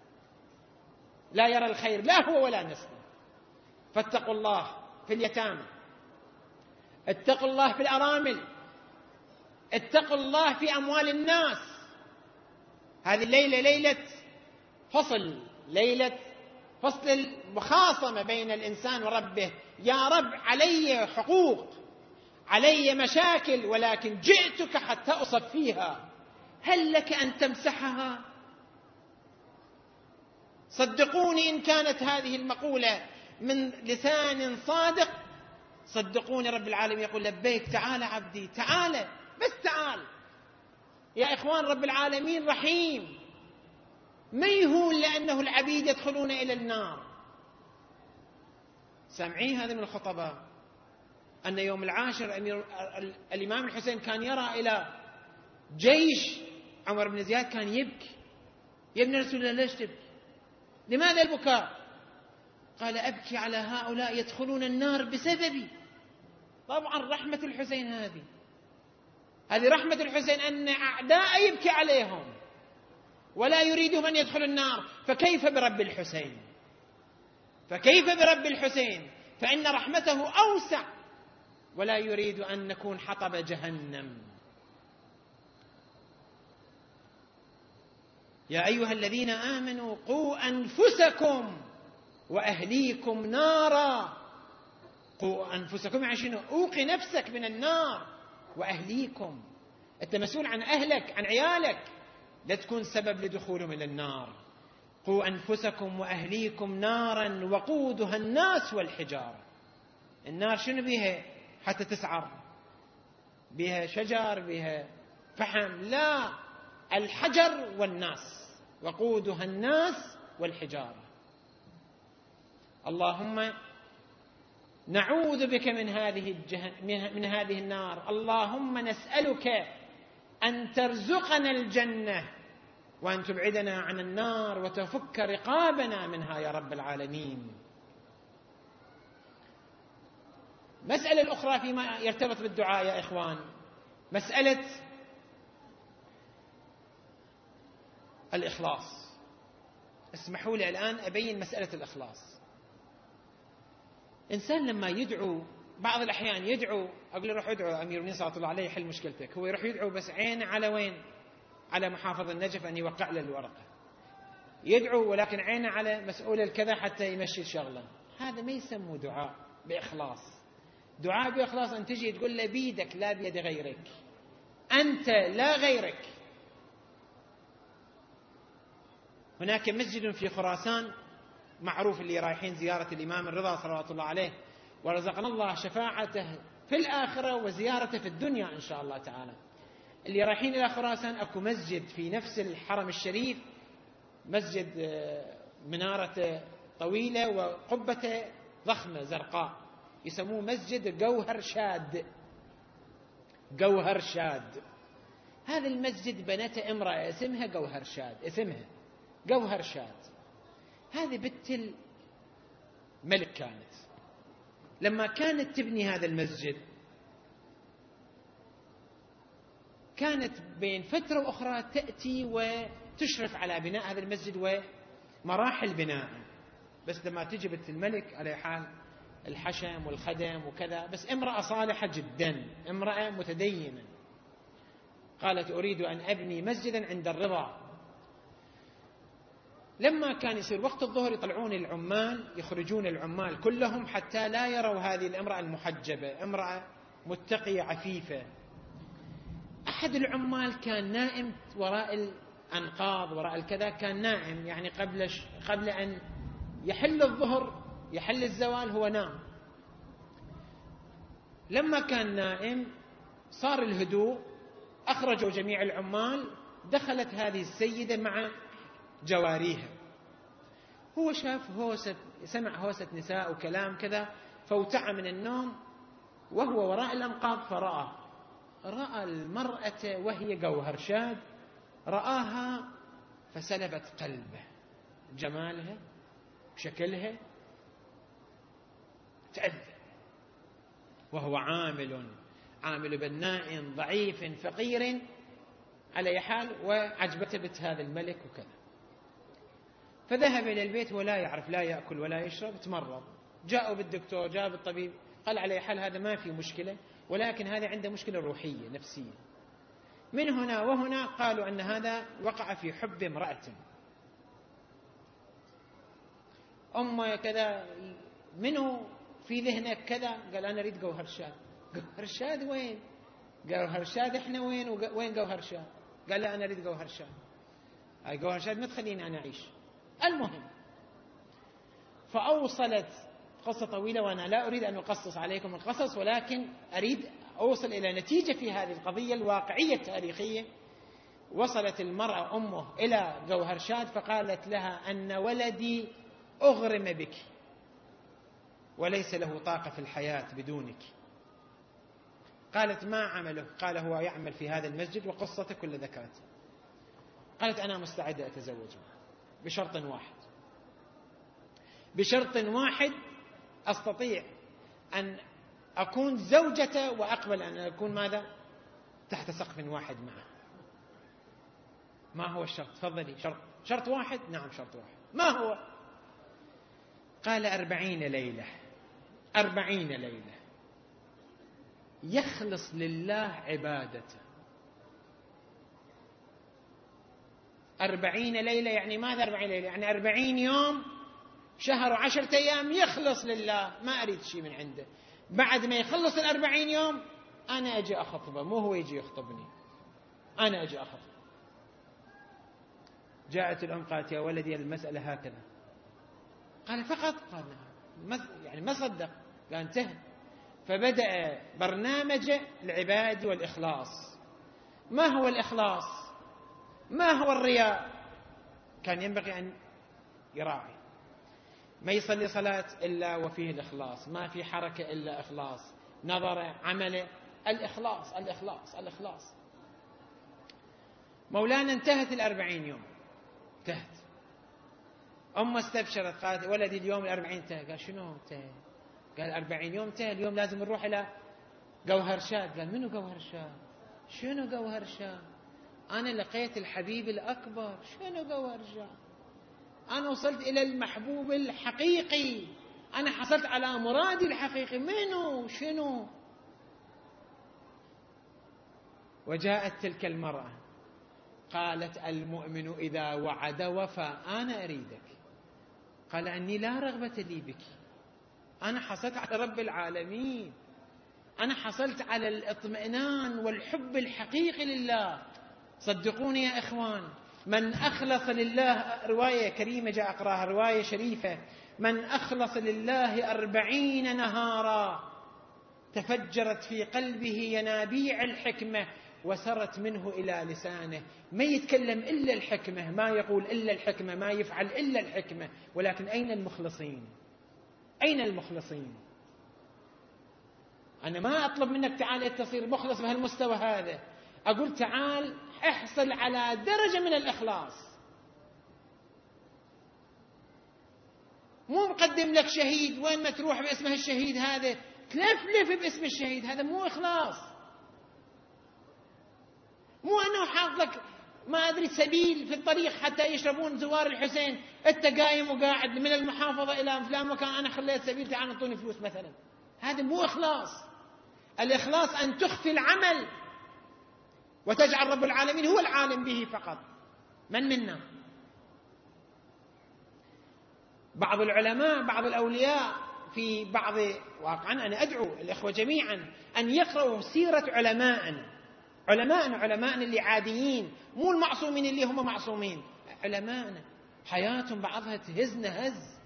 لا يرى الخير لا هو ولا نسله. فاتقوا الله في اليتامى، اتقوا الله في الأرامل، اتقوا الله في أموال الناس. هذه الليلة ليلة فصل، ليلة فصل المخاصمة بين الإنسان وربه. يا رب علي حقوق، علي مشاكل، ولكن جئتك حتى أصب فيها، هل لك أن تمسحها؟ صدقوني إن كانت هذه المقولة من لسان صادق، صدقوني رب العالمين يقول لبيك، تعال عبدي تعال، بس تعال. يا إخوان رب العالمين رحيم، ما يهون لأنه العبيد يدخلون إلى النار. سامعين هذا من الخطباء أن يوم العاشر أمير الإمام الحسين كان يرى إلى جيش عمر بن زياد، كان يبكي. يا ابن رسول الله ليش تبكي؟ لماذا البكاء؟ قال أبكي على هؤلاء يدخلون النار بسببي. طبعا رحمة الحسين هذه هذه رحمة الحسين أن أعداء يبكي عليهم ولا يريدهم أن يدخلوا النار، فكيف برب الحسين؟ فكيف برب الحسين؟ فإن رحمته أوسع ولا يريد أن نكون حطب جهنم. يا أيها الذين آمنوا قوا أنفسكم وأهليكم نارا. قوا أنفسكم يعني شنو؟ أوقي نفسك من النار، وأهليكم أنت مسؤول عن أهلك عن عيالك، لا تكون سبب لدخولهم إلى النار. قوا أنفسكم وأهليكم نارا وقودها الناس والحجارة. النار شنو بيها حتى تسعر؟ بيها شجر، بيها فحم؟ لا، الحجر والناس، وقودها الناس والحجارة. اللهم نعوذ بك من هذه الجهن من هذه النار، اللهم نسألك أن ترزقنا الجنة وأن تبعدنا عن النار وتفك رقابنا منها يا رب العالمين. مسألة الأخرى فيما يرتبط بالدعاء يا إخوان، مسألة الإخلاص. اسمحوا لي الآن أبين مسألة الإخلاص. إنسان لما يدعو بعض الأحيان يدعو، أقول له روح ادعو أمير المؤمنين صلى الله عليه يحل مشكلتك، هو يروح يدعو بس عين على وين؟ على محافظ النجف أن يوقع له الورقة، يدعو ولكن عينه على مسؤول الكذا حتى يمشي الشغلة. هذا ما يسمى دعاء بإخلاص. دعاء بإخلاص أن تجي تقول له بيدك لا بيد غيرك، أنت لا غيرك. هناك مسجد في خراسان معروف اللي رايحين زيارة الإمام الرضا صلوات الله عليه، ورزقنا الله شفاعته في الآخرة وزيارته في الدنيا إن شاء الله تعالى. اللي رايحين إلى خراسان أكو مسجد في نفس الحرم الشريف، مسجد منارة طويلة وقبة ضخمة زرقاء، يسموه مسجد جوهر شاد. جوهر شاد هذا المسجد بنته امرأة اسمها جوهر شاد، اسمها جوهر شاد. هذه بنت الملك كانت، لما كانت تبني هذا المسجد كانت بين فترة وأخرى تأتي وتشرف على بناء هذا المسجد ومراحل بناء. بس لما تجي بنت الملك على حال الحشم والخدم وكذا، بس امرأة صالحة جدا، امرأة متدينة، قالت أريد أن أبني مسجدا عند الرضا. لما كان يصير وقت الظهر يطلعون العمال، يخرجون العمال كلهم حتى لا يروا هذه الامرأة المحجبة، امرأة متقية عفيفة. أحد العمال كان نائم وراء الأنقاض وراء الكذا، كان نائم يعني قبل قبل أن يحل الظهر يحل الزوال هو نام. لما كان نائم صار الهدوء، أخرجوا جميع العمال، دخلت هذه السيدة مع جواريها. هو شاف هوسة، سمع هوسة نساء وكلام كذا، فوتع من النوم وهو وراء الأنقاض، فرأى رأى المرأة وهي جوهر شاد، رآها فسلبت قلبه، جمالها شكلها، تأذى. وهو عامل عامل بناء ضعيف فقير على حال، وعجبته بنت هذا الملك وكذا. فذهب إلى البيت ولا يعرف، لا يأكل ولا يشرب، تمرض. جاءوا بالدكتور، جاء بالطبيب، قال على حال هذا ما في مشكلة، ولكن هذا عنده مشكلة روحية نفسية. من هنا وهنا قالوا أن هذا وقع في حب امرأة. أم كذا منه في ذهنك كذا، قال أنا أريد جوهر شاد. جوهر شاد وين؟ جوهر شاد إحنا وين؟ وين جوهر شاد؟ قال لا أنا أريد جوهر شاد. هاي جوهر شاد ما تخليني أنا أعيش. المهم فأوصلت قصة طويلة، وأنا لا أريد أن أقصص عليكم القصص، ولكن أريد أوصل إلى نتيجة في هذه القضية الواقعية التاريخية. وصلت المرأة أمه إلى جوهر شاد فقالت لها أن ولدي أغرم بك وليس له طاقة في الحياة بدونك. قالت ما عمله؟ قال هو يعمل في هذا المسجد، وقصته كل ذكرت. قالت أنا مستعدة أتزوجه بشرط واحد، بشرط واحد أستطيع أن أكون زوجته وأقبل أن أكون ماذا؟ تحت سقف واحد معه. ما هو الشرط؟ تفضلي. شرط شرط واحد؟ نعم شرط واحد. ما هو؟ قال أربعين ليلة. أربعين ليلة يخلص لله عبادته. أربعين ليلة يعني ماذا؟ أربعين ليلة يعني أربعين يوم، شهر وعشرة أيام، يخلص لله، ما أريد شيء من عنده. بعد ما يخلص الأربعين يوم أنا أجي أخطبه، مو هو يجي يخطبني، أنا أجي أخطبه. جاءت الأم قالت يا ولدي المسألة هكذا. قال فقط؟ قال نعم. يعني ما صدق. قال انتهى. فبدأ برنامج العباد والإخلاص. ما هو الإخلاص؟ ما هو الرياء؟ كان ينبغي أن يراعي. ما يصلي صلاة إلا وفيه الإخلاص، ما في حركة إلا إخلاص، نظر عمله الإخلاص الإخلاص الإخلاص. مولانا انتهت الأربعين يوم، انتهت. أمه استبشرت قالت ولدي اليوم الأربعين انتهى. قال شنو انتهى؟ قال أربعين يوم انتهى، اليوم لازم نروح إلى جوهر شاد. قال منو جوهر شاد؟ شنو جوهر شاد؟ أنا لقيت الحبيب الأكبر. شنو جوهر شاد؟ أنا وصلت إلى المحبوب الحقيقي، أنا حصلت على مرادي الحقيقي. منو؟ شنو؟ وجاءت تلك المرأة قالت المؤمن إذا وعد وفى، أنا أريدك. قال أني لا رغبة لي بك، أنا حصلت على رب العالمين، أنا حصلت على الاطمئنان والحب الحقيقي لله. صدقوني يا إخوان، من أخلص لله، رواية كريمة جاء أقراها، رواية شريفة، من أخلص لله أربعين نهارا تفجرت في قلبه ينابيع الحكمة وسرت منه إلى لسانه. ما يتكلم إلا الحكمة، ما يقول إلا الحكمة، ما يفعل إلا الحكمة. ولكن أين المخلصين؟ أين المخلصين؟ أنا ما أطلب منك تعال تصير مخلص بهالمستوى هذا، أقول تعال احصل على درجة من الإخلاص. مو مقدم لك شهيد، وين ما تروح باسمه الشهيد هذا تلفلف باسم الشهيد، هذا مو إخلاص. مو أنه حاط لك ما أدري سبيل في الطريق حتى يشربون زوار الحسين، أنت قايم وقاعد من المحافظة إلى فلان مكان، أنا خليت سبيل تعال نعطوني فلوس مثلا. هذا مو إخلاص. الإخلاص أن تخفي العمل وتجعل رب العالمين هو العالم به فقط. من منا؟ بعض العلماء، بعض الأولياء، في بعض واقعا أنا أدعو الإخوة جميعا أن يقرأوا سيرة علماء علماءنا علماءنا اللي عاديين، مو المعصومين اللي هم معصومين، علماءنا حياتهم بعضها تهزنا هز.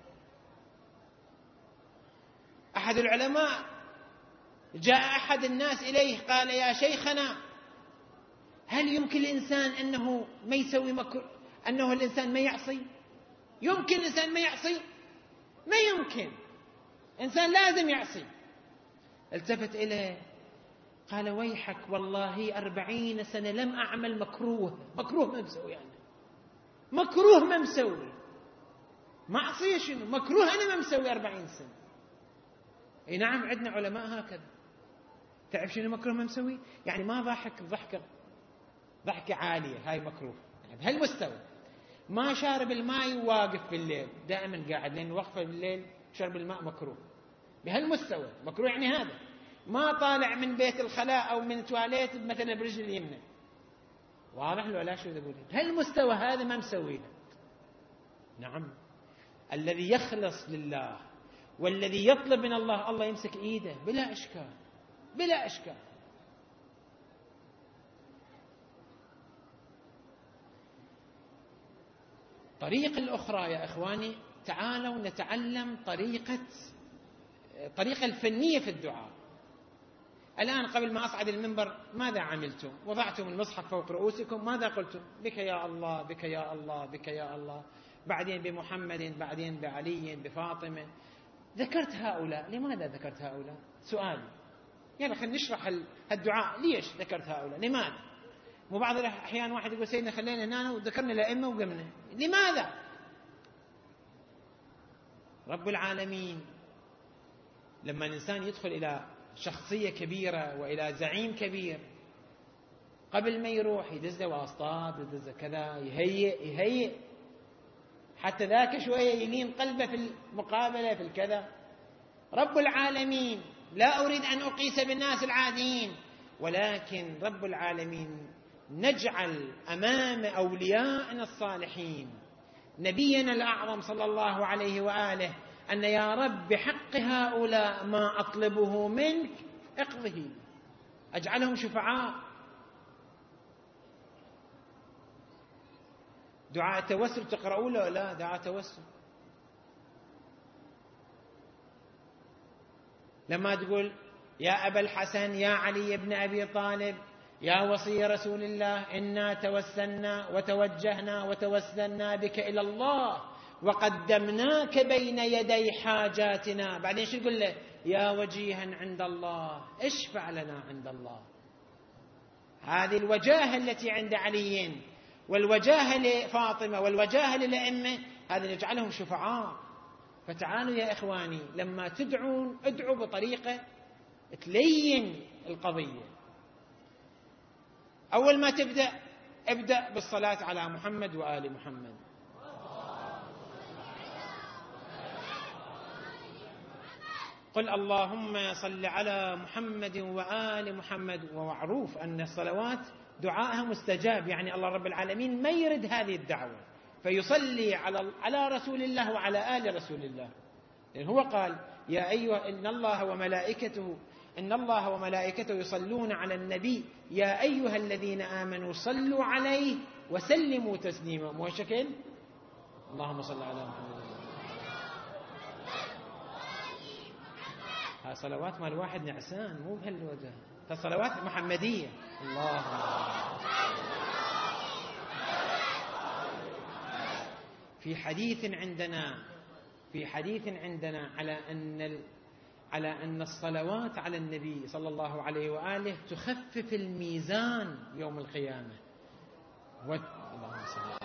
أحد العلماء جاء أحد الناس إليه قال يا شيخنا، هل يمكن الإنسان أنه ما يسوي مكر، أنه الإنسان ما يعصي؟ يمكن الإنسان ما يعصي؟ ما يمكن، إنسان لازم يعصي. التفت إليه قال ويحك والله أربعين سنة لم أعمل مكروه. مكروه ما مسوي أنا، مكروه ما مسوي، معصية شنو؟ مكروه أنا ما مسوي أربعين سنة. أي نعم، عندنا علماء هكذا. تعرف شنو مكروه ما مسوي؟ يعني ما ضحك ضحكة ضحكة عالية، هاي مكروه يعني بهالمستوى. ما شارب الماء وواقف بالليل، دائما قاعد لأن وقفة بالليل شرب الماء مكروه بهالمستوى. مكروه يعني هذا ما طالع من بيت الخلاء أو من تواليت مثلا برجل اليمنى. واضح له لا؟ شو أقول بهالمستوى هذا ما مسوينا. نعم، الذي يخلص لله والذي يطلب من الله، الله يمسك إيده بلا إشكال، بلا إشكال. طريقة الأخرى يا إخواني، تعالوا نتعلم طريقة طريقة الفنية في الدعاء. الآن قبل ما أصعد المنبر ماذا عملتم؟ وضعتم المصحف فوق رؤوسكم، ماذا قلتم؟ بك يا الله، بك يا الله، بك يا الله، بعدين بمحمد، بعدين بعلي، بفاطمة. ذكرت هؤلاء، لماذا ذكرت هؤلاء؟ سؤال. يلا خلينا نشرح الدعاء، ليش ذكرت هؤلاء؟ لماذا؟ مو بعض الأحيان واحد يقول سيدنا خلينا هنا وذكرنا الأئمة وقمنا، لماذا؟ رب العالمين لما الإنسان يدخل إلى شخصية كبيرة وإلى زعيم كبير، قبل ما يروح يدز واسطات، يدز كذا، يهيئ يهيئ حتى ذاك شوية يلين قلبه في المقابلة في الكذا. رب العالمين لا أريد أن أقيس بالناس العاديين، ولكن رب العالمين نجعل أمام أوليائنا الصالحين نبينا الأعظم صلى الله عليه وآله أن يا رب بحق هؤلاء ما أطلبه منك اقضه، أجعلهم شفعاء. دعاء التوسل تقرأوا له؟ لا، دعاء توسل لما تقول يا أبا الحسن يا علي بن أبي طالب يا وصي رسول الله إنا توسلنا وتوجهنا وتوسلنا بك إلى الله وقدمناك بين يدي حاجاتنا، بعدين شو يقول له؟ يا وجيها عند الله اشفع لنا عند الله. هذه الوجاهة التي عند علي والوجاهة لفاطمة والوجاهة للأئمة، هذا نجعلهم شفعاء. فتعالوا يا إخواني لما تدعون ادعوا بطريقة تلين القضية. أول ما تبدأ ابدأ بالصلاة على محمد وآل محمد. قل اللهم صل على محمد وآل محمد. ومعروف أن الصلوات دعائها مستجاب، يعني الله رب العالمين ما يرد هذه الدعوة فيصلي على على رسول الله وعلى آل رسول الله، لأن هو قال يا أيها إن الله وملائكته إن الله وملائكته يصلون على النبي يا أيها الذين آمنوا صلوا عليه وسلموا تسليما. مو شكل اللهم صل على محمد. ها صلوات مال واحد نعسان مو بهالوجه، فصلوات محمدية. الله في حديث عندنا في حديث عندنا على أن على أن الصلوات على النبي صلى الله عليه وآله تخفف الميزان يوم القيامة. اللهم صل.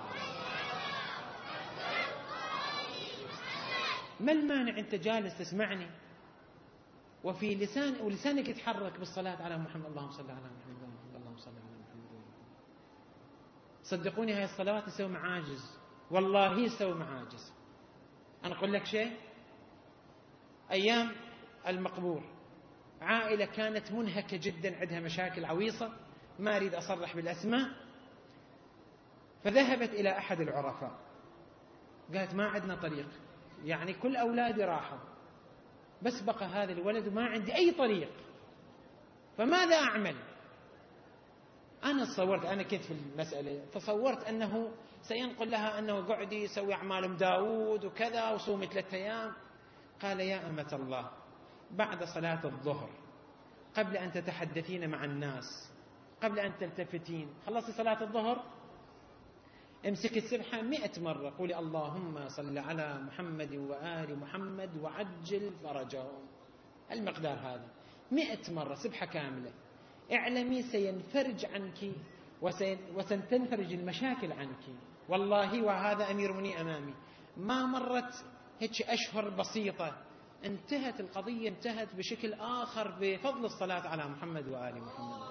ما المانع أنت جالس تسمعني وفي لسان ولسانك يتحرك بالصلاة على محمد؟ اللهم صل على محمد اللهم صل على محمد. صدقوني هاي الصلوات تسوي معاجز، والله يسوي معاجز. أنا أقول لك شيء، أيام المقبور عائلة كانت منهكة جدا عندها مشاكل عويصة، ما أريد أصرح بالأسماء، فذهبت إلى أحد العرفاء قالت ما عندنا طريق، يعني كل أولادي راحوا بس بقى هذا الولد وما عندي أي طريق، فماذا أعمل؟ أنا تصورت، أنا كنت في المسألة تصورت أنه سينقل لها أنه قعدي يسوي أعمال أم داود وكذا وصومي ثلاثة أيام. قال يا أمة الله بعد صلاة الظهر قبل أن تتحدثين مع الناس قبل أن تلتفتين خلصي صلاة الظهر امسك السبحة مئة مرة قولي اللهم صل على محمد وآل محمد وعجل فرجهم، المقدار هذا مئة مرة سبحة كاملة. اعلمي سينفرج عنك وستنفرج المشاكل عنك. والله وهذا أمير مني أمامي ما مرت هيك أشهر بسيطة انتهت القضية، انتهت بشكل آخر بفضل الصلاة على محمد وآل محمد.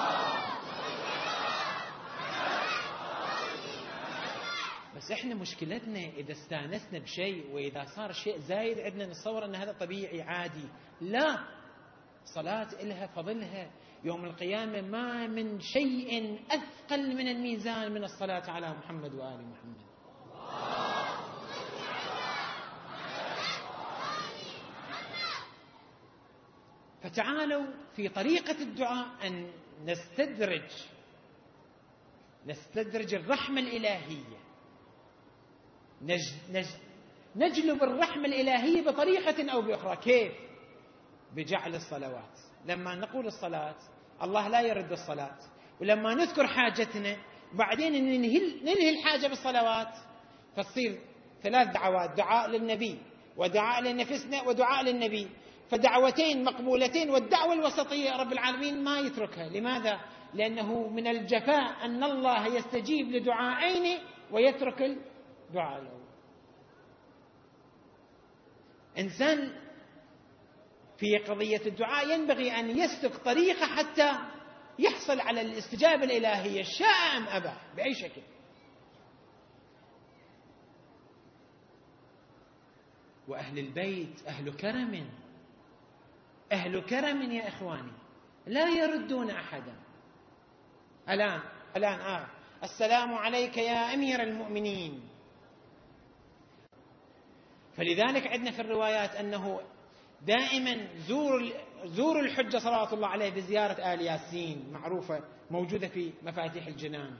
بس احنا مشكلتنا إذا استانسنا بشيء وإذا صار شيء زايد عندنا نتصور أن هذا طبيعي عادي. لا، صلاة إلها فضلها يوم القيامة، ما من شيء أثقل من الميزان من الصلاة على محمد وآل محمد. فتعالوا في طريقة الدعاء أن نستدرج نستدرج الرحمة الإلهية، نج نج نجلب الرحمة الإلهية بطريقة أو بأخرى. كيف؟ بجعل الصلوات. لما نقول الصلاة الله لا يرد الصلاة، ولما نذكر حاجتنا بعدين ننهي, ننهي الحاجة بالصلوات، فتصير ثلاث دعوات، دعاء للنبي ودعاء لنفسنا ودعاء للنبي، فدعوتين مقبولتين، والدعوة الوسطية رب العالمين ما يتركها. لماذا؟ لأنه من الجفاء أن الله يستجيب لدعائين ويترك الدعاء الأول. إنسان في قضية الدعاء ينبغي أن يسلك طريقة حتى يحصل على الاستجابة الإلهية شاء أم أبى بأي شكل. وأهل البيت أهل كرم، أهل كرم يا إخواني، لا يردون أحدا. الآن الآن آه السلام عليك يا أمير المؤمنين. فلذلك عندنا في الروايات أنه دائما زور زور الحجة صلوات الله عليه بزيارة آل ياسين، معروفة موجودة في مفاتيح الجنان.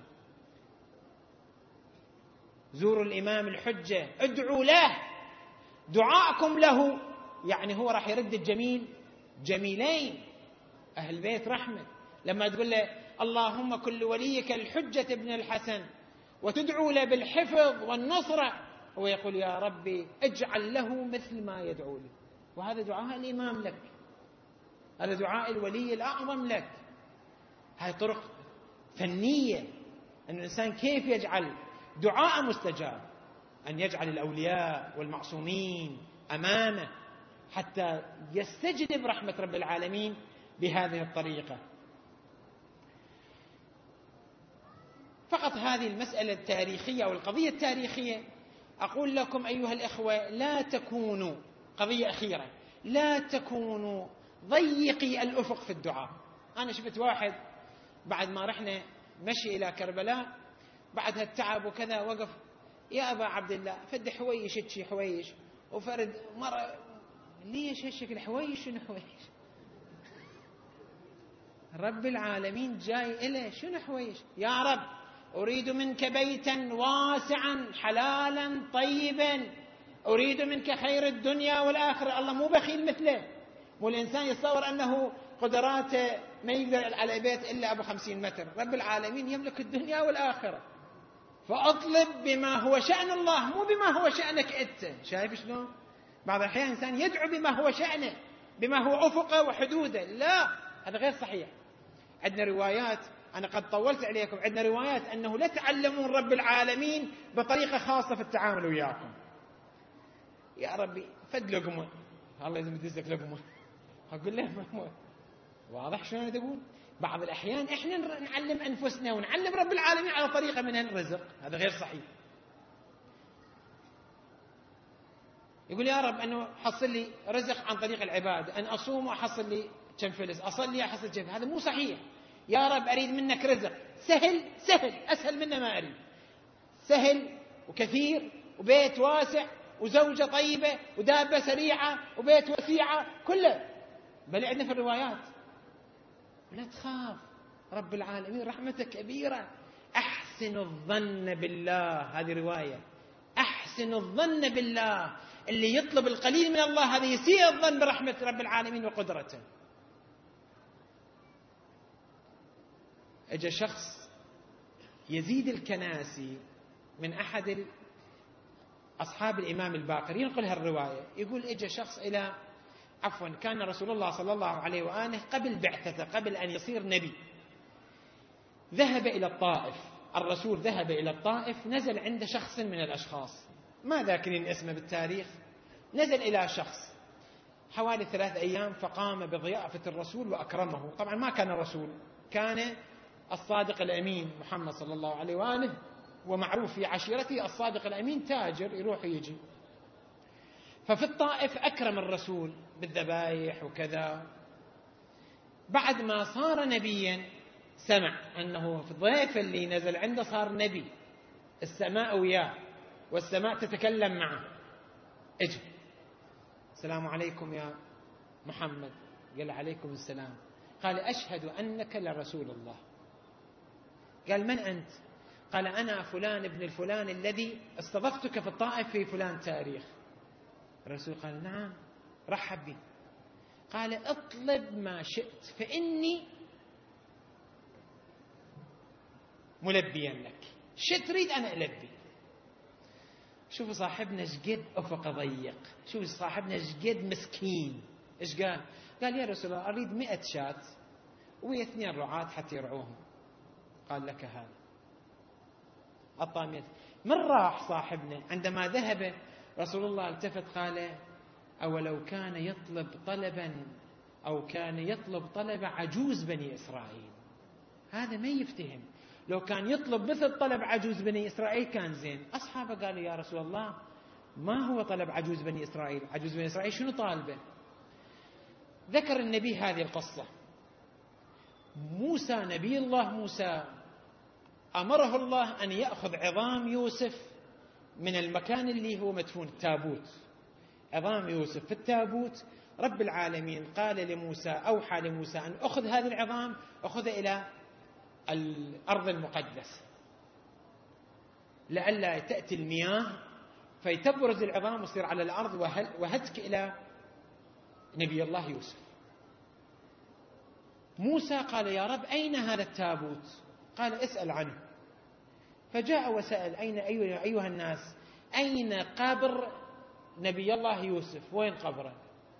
زوروا الإمام الحجة، ادعوا له، دعاءكم له يعني هو راح يرد الجميل جميلين. أهل البيت رحمة. لما تقول له اللهم كل وليك الحجة ابن الحسن وتدعو له بالحفظ والنصرة، هو يقول يا ربي اجعل له مثل ما يدعو لي. وهذا دعاء الإمام لك، هذا دعاء الولي الأعظم لك. هاي طرق فنية أن الإنسان كيف يجعل دعاء مستجاب، أن يجعل الأولياء والمعصومين أمامه حتى يستجلب رحمة رب العالمين بهذه الطريقة. فقط هذه المسألة التاريخية والقضية التاريخية أقول لكم أيها الإخوة لا تكونوا، قضية أخيرة، لا تكونوا ضيقي الأفق في الدعاء. أنا شفت واحد بعد ما رحنا مشي إلى كربلاء بعد هالتعب وكذا وقف يا أبا عبد الله فد حويش اتشي حويش وفرد مرة ليش هالشكل حويش؟ شنو حويش؟ رب العالمين جاي إليه شنو حويش؟ يا رب أريد منك بيتا واسعا حلالا طيبا، أريد منك خير الدنيا والآخرة. الله مو بخيل مثله، مو الإنسان يتصور أنه قدراته ما يقدر على بيت إلا أبو خمسين متر. رب العالمين يملك الدنيا والآخرة، فأطلب بما هو شأن الله مو بما هو شأنك أنت. شايف شلون؟ بعض الأحيان الإنسان يدعو بما هو شأنه، بما هو أفقه وحدوده. لا، هذا غير صحيح. عندنا روايات، أنا قد طولت عليكم، عندنا روايات أنه لا تعلمون رب العالمين بطريقة خاصة في التعامل وياكم. يا ربي فد لقمة، الله لازم يدزك لقمة، أقول له واضح شلون تقول؟ بعض الأحيان إحنا نعلم أنفسنا ونعلم رب العالمين على طريقة من الرزق، هذا غير صحيح. يقول يا رب أنه حصل لي رزق عن طريق العبادة، أن أصوم وأحصل لي كم فلس، أصلي أحصل كم، هذا مو صحيح. يا رب أريد منك رزق سهل سهل، أسهل منه ما أريد، سهل وكثير وبيت واسع وزوجة طيبة ودابة سريعة وبيت وسيعة كله، بل عندنا في الروايات لا تخاف رب العالمين رحمته كبيرة، أحسن الظن بالله. هذه رواية أحسن الظن بالله، اللي يطلب القليل من الله هذا يسيء الظن برحمة رب العالمين وقدرته. اجى شخص يزيد الكناسي من أحد أصحاب الإمام الباقر، ينقل هالرواية، يقول اجى شخص إلى عفوا كان رسول الله صلى الله عليه وآله قبل بعثته، قبل أن يصير نبي، ذهب إلى الطائف. الرسول ذهب إلى الطائف، نزل عند شخص من الأشخاص ما ذاكرين اسمه بالتاريخ، نزل إلى شخص حوالي ثلاث أيام، فقام بضيافة الرسول وأكرمه. طبعا ما كان رسول، كان الصادق الأمين محمد صلى الله عليه وآله، ومعروف في عشيرته الصادق الأمين، تاجر يروح يجي. ففي الطائف أكرم الرسول بالذبائح وكذا. بعد ما صار نبيا سمع أنه في الضيف اللي نزل عنده صار نبي، السماء وياه والسماء تتكلم معه. اجي السلام عليكم يا محمد، قال عليكم السلام. قال أشهد أنك لرسول الله. قال من أنت؟ قال أنا فلان ابن الفلان الذي استضفتك في الطائف في فلان تاريخ. الرسول قال نعم رحب بي. قال اطلب ما شئت فإني ملبيا لك، شو تريد أنا ألبي. شوفوا صاحبنا شقد أفق ضيق، شوفوا صاحبنا شقد مسكين. إيش قال؟ قال يا رسول الله أريد مئة شاة ويا اثنين رعاة حتى يرعوهم. قال لك هذا الطامية. من راح صاحبنا؟ عندما ذهب رسول الله التفت قال أولو كان يطلب طلبا أو كان يطلب طلب عجوز بني إسرائيل. هذا ما يفتهم، لو كان يطلب مثل طلب عجوز بني إسرائيل كان زين. أصحابه قالوا يا رسول الله ما هو طلب عجوز بني إسرائيل؟ عجوز بني إسرائيل شنو طالبه؟ ذكر النبي هذه القصة. موسى نبي الله موسى أمره الله أن يأخذ عظام يوسف من المكان اللي هو مدفون، التابوت، عظام يوسف في التابوت. رب العالمين قال لموسى، أوحى لموسى أن أخذ هذه العظام أخذها إلى الأرض المقدسة لئلا تأتي المياه فيتبرز العظام ويصير على الأرض وهتك إلى نبي الله يوسف. موسى قال يا رب أين هذا التابوت؟ قال اسأل عنه. فجاء وسأل أين أيها الناس أين قبر نبي الله يوسف؟ وين قبره؟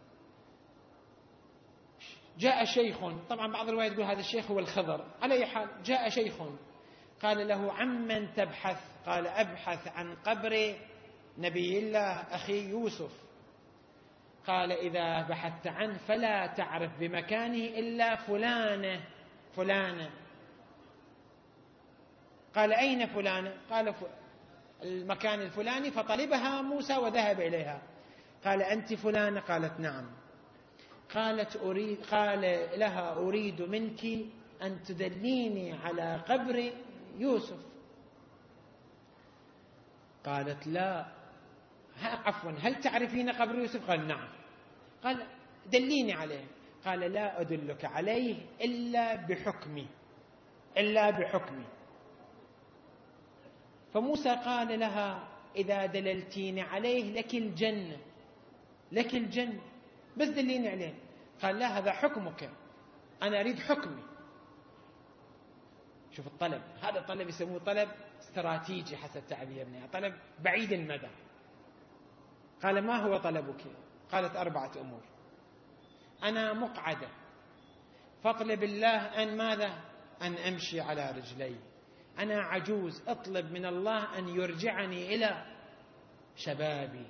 جاء شيخ، طبعا بعض الروايات يقول هذا الشيخ هو الخضر، على أي حال جاء شيخ قال له عمن تبحث؟ قال أبحث عن قبر نبي الله أخي يوسف. قال إذا بحثت عنه فلا تعرف بمكانه إلا فلانة فلانة. قال أين فلانة؟ قال المكان الفلاني. فطلبها موسى وذهب إليها. قال أنت فلانة؟ قالت نعم. قالت أريد قال لها أريد منك أن تدليني على قبر يوسف. قالت لا، عفوا هل تعرفين قبر يوسف؟ قال نعم. قال دليني عليه. قال لا أدلك عليه إلا بحكمي إلا بحكمي. فموسى قال لها إذا دللتيني عليه لك الجنة لك الجنة بس دليني عليه. قال لا هذا حكمك، أنا أريد حكمي. شوف الطلب، هذا طلب يسموه طلب استراتيجي حسب تعبيرنا، طلب بعيد المدى. قال ما هو طلبك؟ قالت أربعة أمور. أنا مقعدة فاطلب الله أن ماذا؟ أن أمشي على رجلي. أنا عجوز أطلب من الله أن يرجعني إلى شبابي.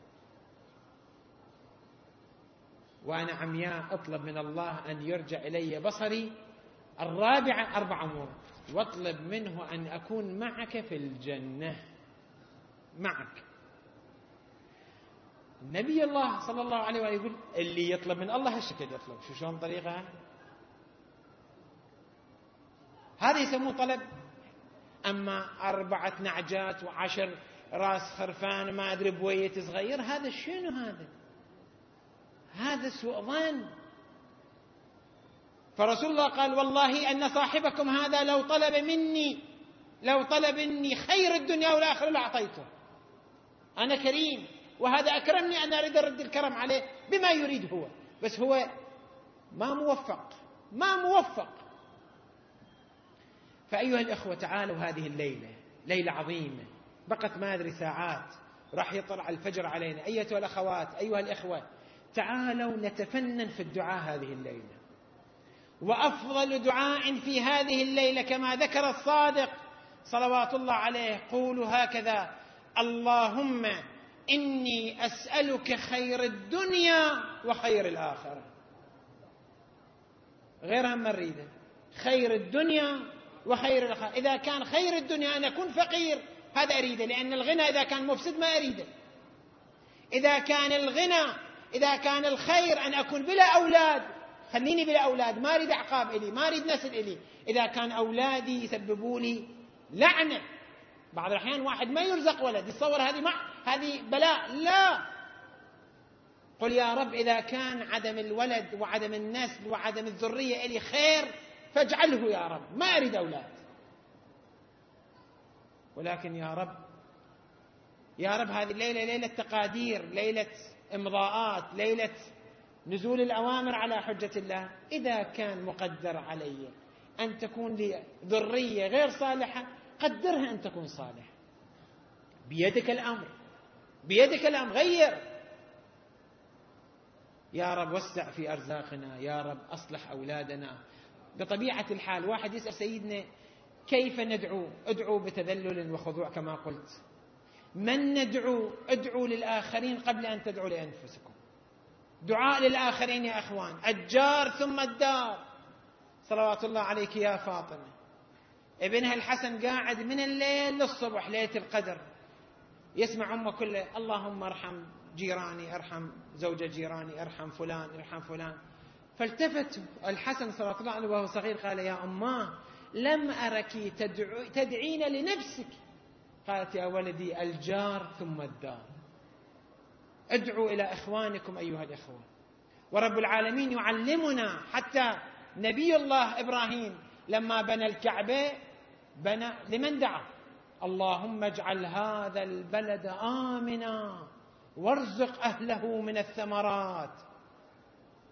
وأنا عمياء أطلب من الله أن يرجع إلي بصري. الرابعة أربع أمور، واطلب منه أن أكون معك في الجنة معك. النبي الله صلى الله عليه وآله يقول اللي يطلب من الله هالشكل يطلب. شو شلون طريقة؟ هذا يسموه طلب. أما أربعة نعجات وعشر راس خرفان ما أدري بوية صغير، هذا شنو هذا؟ هذا سوء ظن. فرسول الله قال والله أن صاحبكم هذا لو طلب مني لو طلب مني خير الدنيا والآخرة لأعطيته. أنا كريم وهذا أكرمني، أنا أريد أرد الكرم عليه بما يريد هو، بس هو ما موفق ما موفق. فأيها الأخوة تعالوا هذه الليلة ليلة عظيمة، بقت ما أدري ساعات راح يطلع الفجر علينا. أيتها الأخوات أيها الأخوة تعالوا نتفنن في الدعاء هذه الليلة. وأفضل دعاء في هذه الليلة كما ذكر الصادق صلوات الله عليه، قولوا هكذا: اللهم إني أسألك خير الدنيا وخير الآخرة. غيرها ما نريده، خير الدنيا وخير الآخرة. إذا كان خير الدنيا أن أكون فقير هذا أريده، لأن الغنى إذا كان مفسد ما أريده. إذا كان الغنى إذا كان الخير أن أكون بلا أولاد خليني بلا أولاد، ما أريد أعقاب إلي، ما أريد نسل إلي. إذا كان أولادي يسببوا لي لعنة، بعض الأحيان واحد ما يرزق ولد يتصور هذه مع هذه بلاء. لا، قل يا رب إذا كان عدم الولد وعدم النسل وعدم الذرية إلي خير فاجعله يا رب، ما أريد أولاد. ولكن يا رب يا رب هذه الليلة ليلة تقادير، ليلة إمضاءات، ليلة نزول الأوامر على حجة الله. إذا كان مقدر علي أن تكون لي ذرية غير صالحة قدرها أن تكون صالحة. بيدك الأمر بيدك الأمر، غير يا رب، وسع في أرزاقنا يا رب، أصلح أولادنا. بطبيعة الحال واحد يسأل سيدنا كيف ندعو؟ ادعو بتذلل وخضوع كما قلت. من ندعو؟ ادعو للآخرين قبل أن تدعو لأنفسكم. دعاء للآخرين يا أخوان، الجار ثم الدار. صلوات الله عليك يا فاطمة. ابنها الحسن قاعد من الليل للصبح ليلة القدر يسمع أمه كله اللهم ارحم جيراني، ارحم زوج جيراني، ارحم فلان، ارحم فلان. فالتفت الحسن صلى الله عليه وهو صغير قال يا أماه لم أرك تدعو تدعين لنفسك. قالت يا ولدي الجار ثم الدار. ادعوا إلى إخوانكم أيها الإخوة. ورب العالمين يعلمنا، حتى نبي الله إبراهيم لما بنى الكعبة بنى لمن دعا؟ اللهم اجعل هذا البلد آمنا وارزق أهله من الثمرات.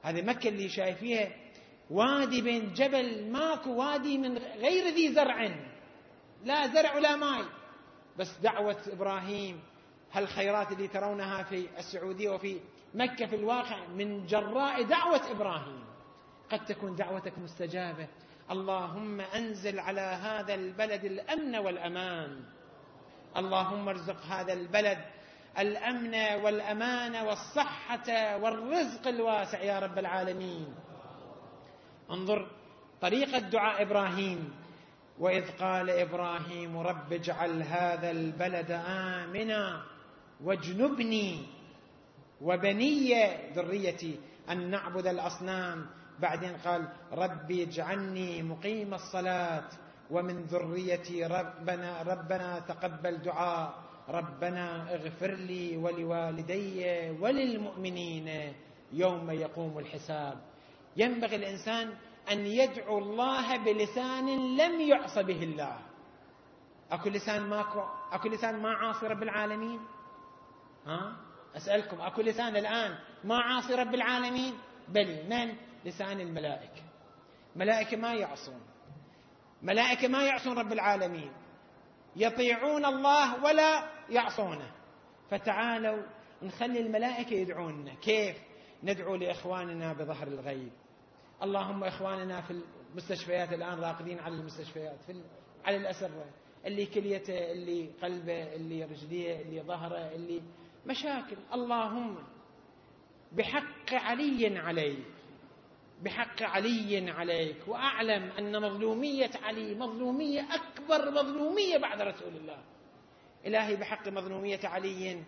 هذه مكة اللي شايفيها وادي بين جبل، ماكو وادي من غير ذي زرع، لا زرع ولا ماء، بس دعوة إبراهيم. هالخيرات اللي ترونها في السعودية وفي مكة في الواقع من جراء دعوة إبراهيم. قد تكون دعوتك مستجابة. اللهم أنزل على هذا البلد الأمن والأمان، اللهم ارزق هذا البلد الأمن والأمان والصحة والرزق الواسع يا رب العالمين. انظر طريقة دعاء إبراهيم: وإذ قال إبراهيم رب اجعل هذا البلد آمنا واجنبني وبني ذريتي أن نعبد الأصنام. بعدين قال ربي اجعلني مقيم الصلاة ومن ذريتي ربنا ربنا تقبل دعاء، ربنا اغفر لي ولوالدي وللمؤمنين يوم يقوم الحساب. ينبغي الإنسان أن يدعو الله بلسان لم يعص به الله. أكو لسان ماكو أكو لسان ما عاصي رب العالمين؟ ها أسألكم، أكو لسان الآن ما عاصي رب العالمين؟ بل من؟ لسان الملائكة. ملائكة ما يعصون، ملائكة ما يعصون رب العالمين، يطيعون الله ولا يعصونه. فتعالوا نخلي الملائكة يدعوننا. كيف؟ ندعو لإخواننا بظهر الغيب. اللهم إخواننا في المستشفيات الآن راقدين على المستشفيات، في على الأسرة، اللي كليته، اللي قلبه، اللي رجليه، اللي ظهره، اللي مشاكل. اللهم بحق علي عليك، بحق علي عليك، وأعلم أن مظلومية علي مظلومية أكبر مظلومية بعد رسول الله. إلهي بحق مظلومية علي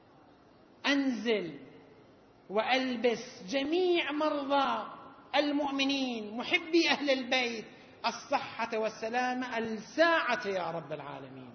أنزل وألبس جميع مرضى المؤمنين محبي أهل البيت الصحة والسلامة الساعة يا رب العالمين.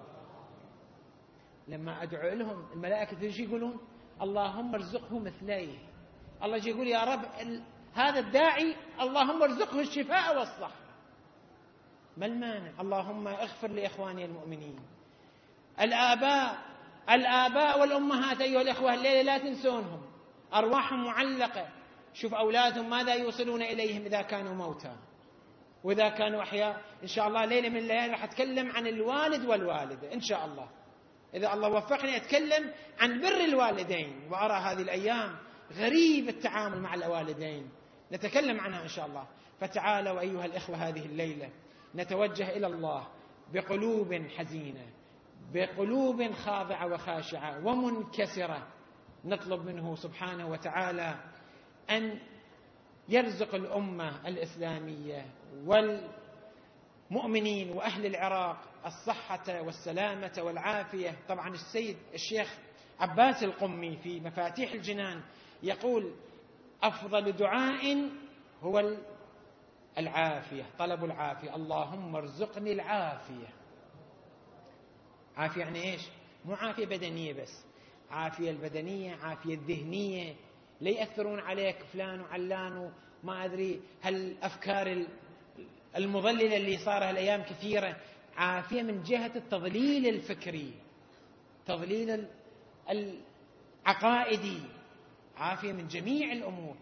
لما أدعو لهم الملائكة يجي يقولون اللهم ارزقه مثليه. الله يجي يقول يا رب هذا الداعي اللهم ارزقه الشفاء والصحة، ما المانع؟ اللهم اغفر لإخواني المؤمنين. الآباء الآباء والأمهات أيها الإخوة الليلة لا تنسونهم، أرواحهم معلقة. شوف أولادهم ماذا يوصلون إليهم إذا كانوا موتى وإذا كانوا أحياء. إن شاء الله ليلة من الليالي راح أتكلم عن الوالد والوالدة إن شاء الله، إذا الله وفقني أتكلم عن بر الوالدين. وأرى هذه الأيام غريب التعامل مع الوالدين، نتكلم عنها إن شاء الله. فتعالوا أيها الإخوة هذه الليلة نتوجه إلى الله بقلوب حزينة، بقلوب خاضعة وخاشعة ومنكسرة، نطلب منه سبحانه وتعالى أن يرزق الأمة الإسلامية والمؤمنين وأهل العراق الصحة والسلامة والعافية. طبعا السيد الشيخ عباس القمي في مفاتيح الجنان يقول أفضل دعاء هو العافية، طلب العافية. اللهم ارزقني العافية. عافية يعني إيش؟ مو عافية بدنية بس، عافية البدنية، عافية الذهنية، لا يأثرون عليك فلان وعلان وما أدري هالأفكار المضللة اللي صارها الأيام كثيرة. عافية من جهة التضليل الفكري، تضليل العقائدي، عافية من جميع الأمور،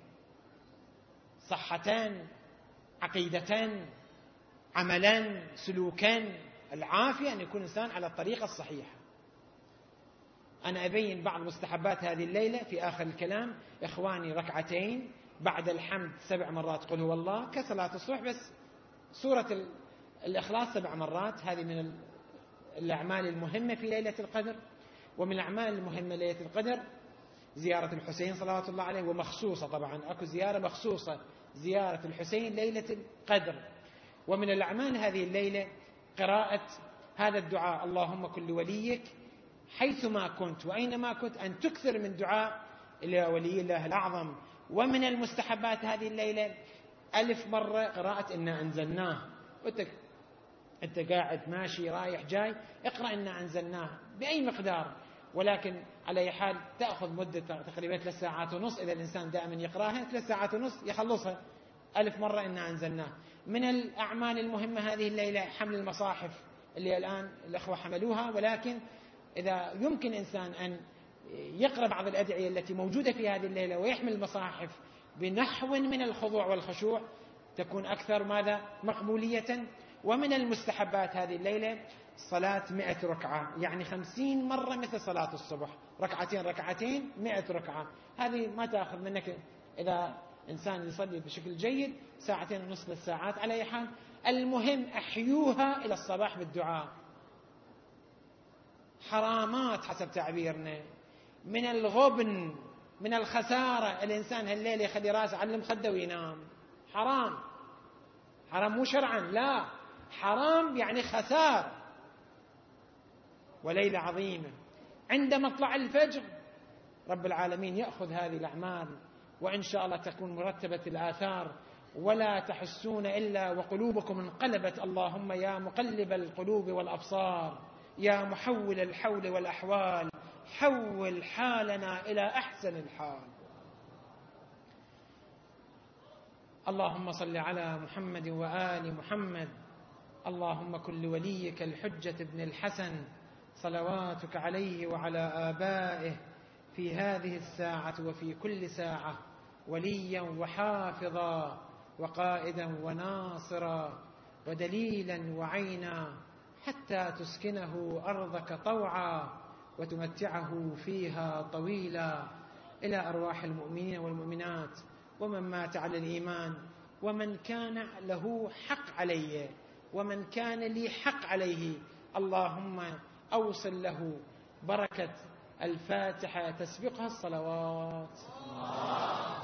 صحة، عقيدة، عملا، سلوكا. العافية أن يكون الإنسان على الطريقة الصحيحة. أنا أبين بعض مستحبات هذه الليلة في آخر الكلام. إخواني ركعتين بعد الحمد سبع مرات قل هو الله كصلاة الصبح، بس سورة الإخلاص سبع مرات. هذه من الأعمال المهمة في ليلة القدر. ومن الأعمال المهمة ليلة القدر زيارة الحسين صلوات الله عليه، ومخصوصة طبعا أكو زيارة مخصوصة زيارة الحسين ليلة القدر. ومن الأعمال هذه الليلة قراءة هذا الدعاء اللهم كن لوليك حيثما كنت وأينما كنت أن تكثر من دعاء إلى ولي الله الأعظم. ومن المستحبات هذه الليلة ألف مرة قراءة إنا أنزلناه. أنت قاعد ماشي رايح جاي اقرأ إنا أنزلناه بأي مقدار، ولكن على أي حال تأخذ مدة تقريبا ثلاث ساعات ونص. إذا الإنسان دائما يقرأها ثلاث ساعات ونص يخلصها ألف مرة إنا أنزلناه. من الأعمال المهمة هذه الليلة حمل المصاحف اللي الآن الأخوة حملوها، ولكن إذا يمكن إنسان أن يقرأ بعض الأدعية التي موجودة في هذه الليلة ويحمل المصاحف بنحو من الخضوع والخشوع تكون أكثر ماذا مقبولية. ومن المستحبات هذه الليلة صلاة مئة ركعة، يعني خمسين مرة مثل صلاة الصبح، ركعتين ركعتين مئة ركعة. هذه ما تأخذ منك إذا إنسان يصلي بشكل جيد ساعتين ونصف للساعات على أي حال. المهم أحيوها إلى الصباح بالدعاء. حرامات حسب تعبيرنا، من الغبن، من الخسارة الإنسان هالليل يخلي راسه على المخدة وينام. حرام، حرام مو شرعا، لا، حرام يعني خسارة. وليلة عظيمة عند مطلع الفجر رب العالمين يأخذ هذه الأعمال، وإن شاء الله تكون مرتبة الآثار، ولا تحسون إلا وقلوبكم انقلبت. اللهم يا مقلب القلوب والأبصار، يا محول الحول والأحوال، حول حالنا إلى أحسن الحال. اللهم صل على محمد وآل محمد. اللهم كن لوليك الحجة ابن الحسن صلواتك عليه وعلى آبائه في هذه الساعة وفي كل ساعة وليا وحافظا وقائدا وناصرا ودليلا وعينا، حتى تسكنه أرضك طوعا وتمتعه فيها طويلا. إلى أرواح المؤمنين والمؤمنات ومن مات على الإيمان، ومن كان له حق علي ومن كان لي حق عليه، اللهم أوصل له بركة الفاتحة تسبقها الصلوات.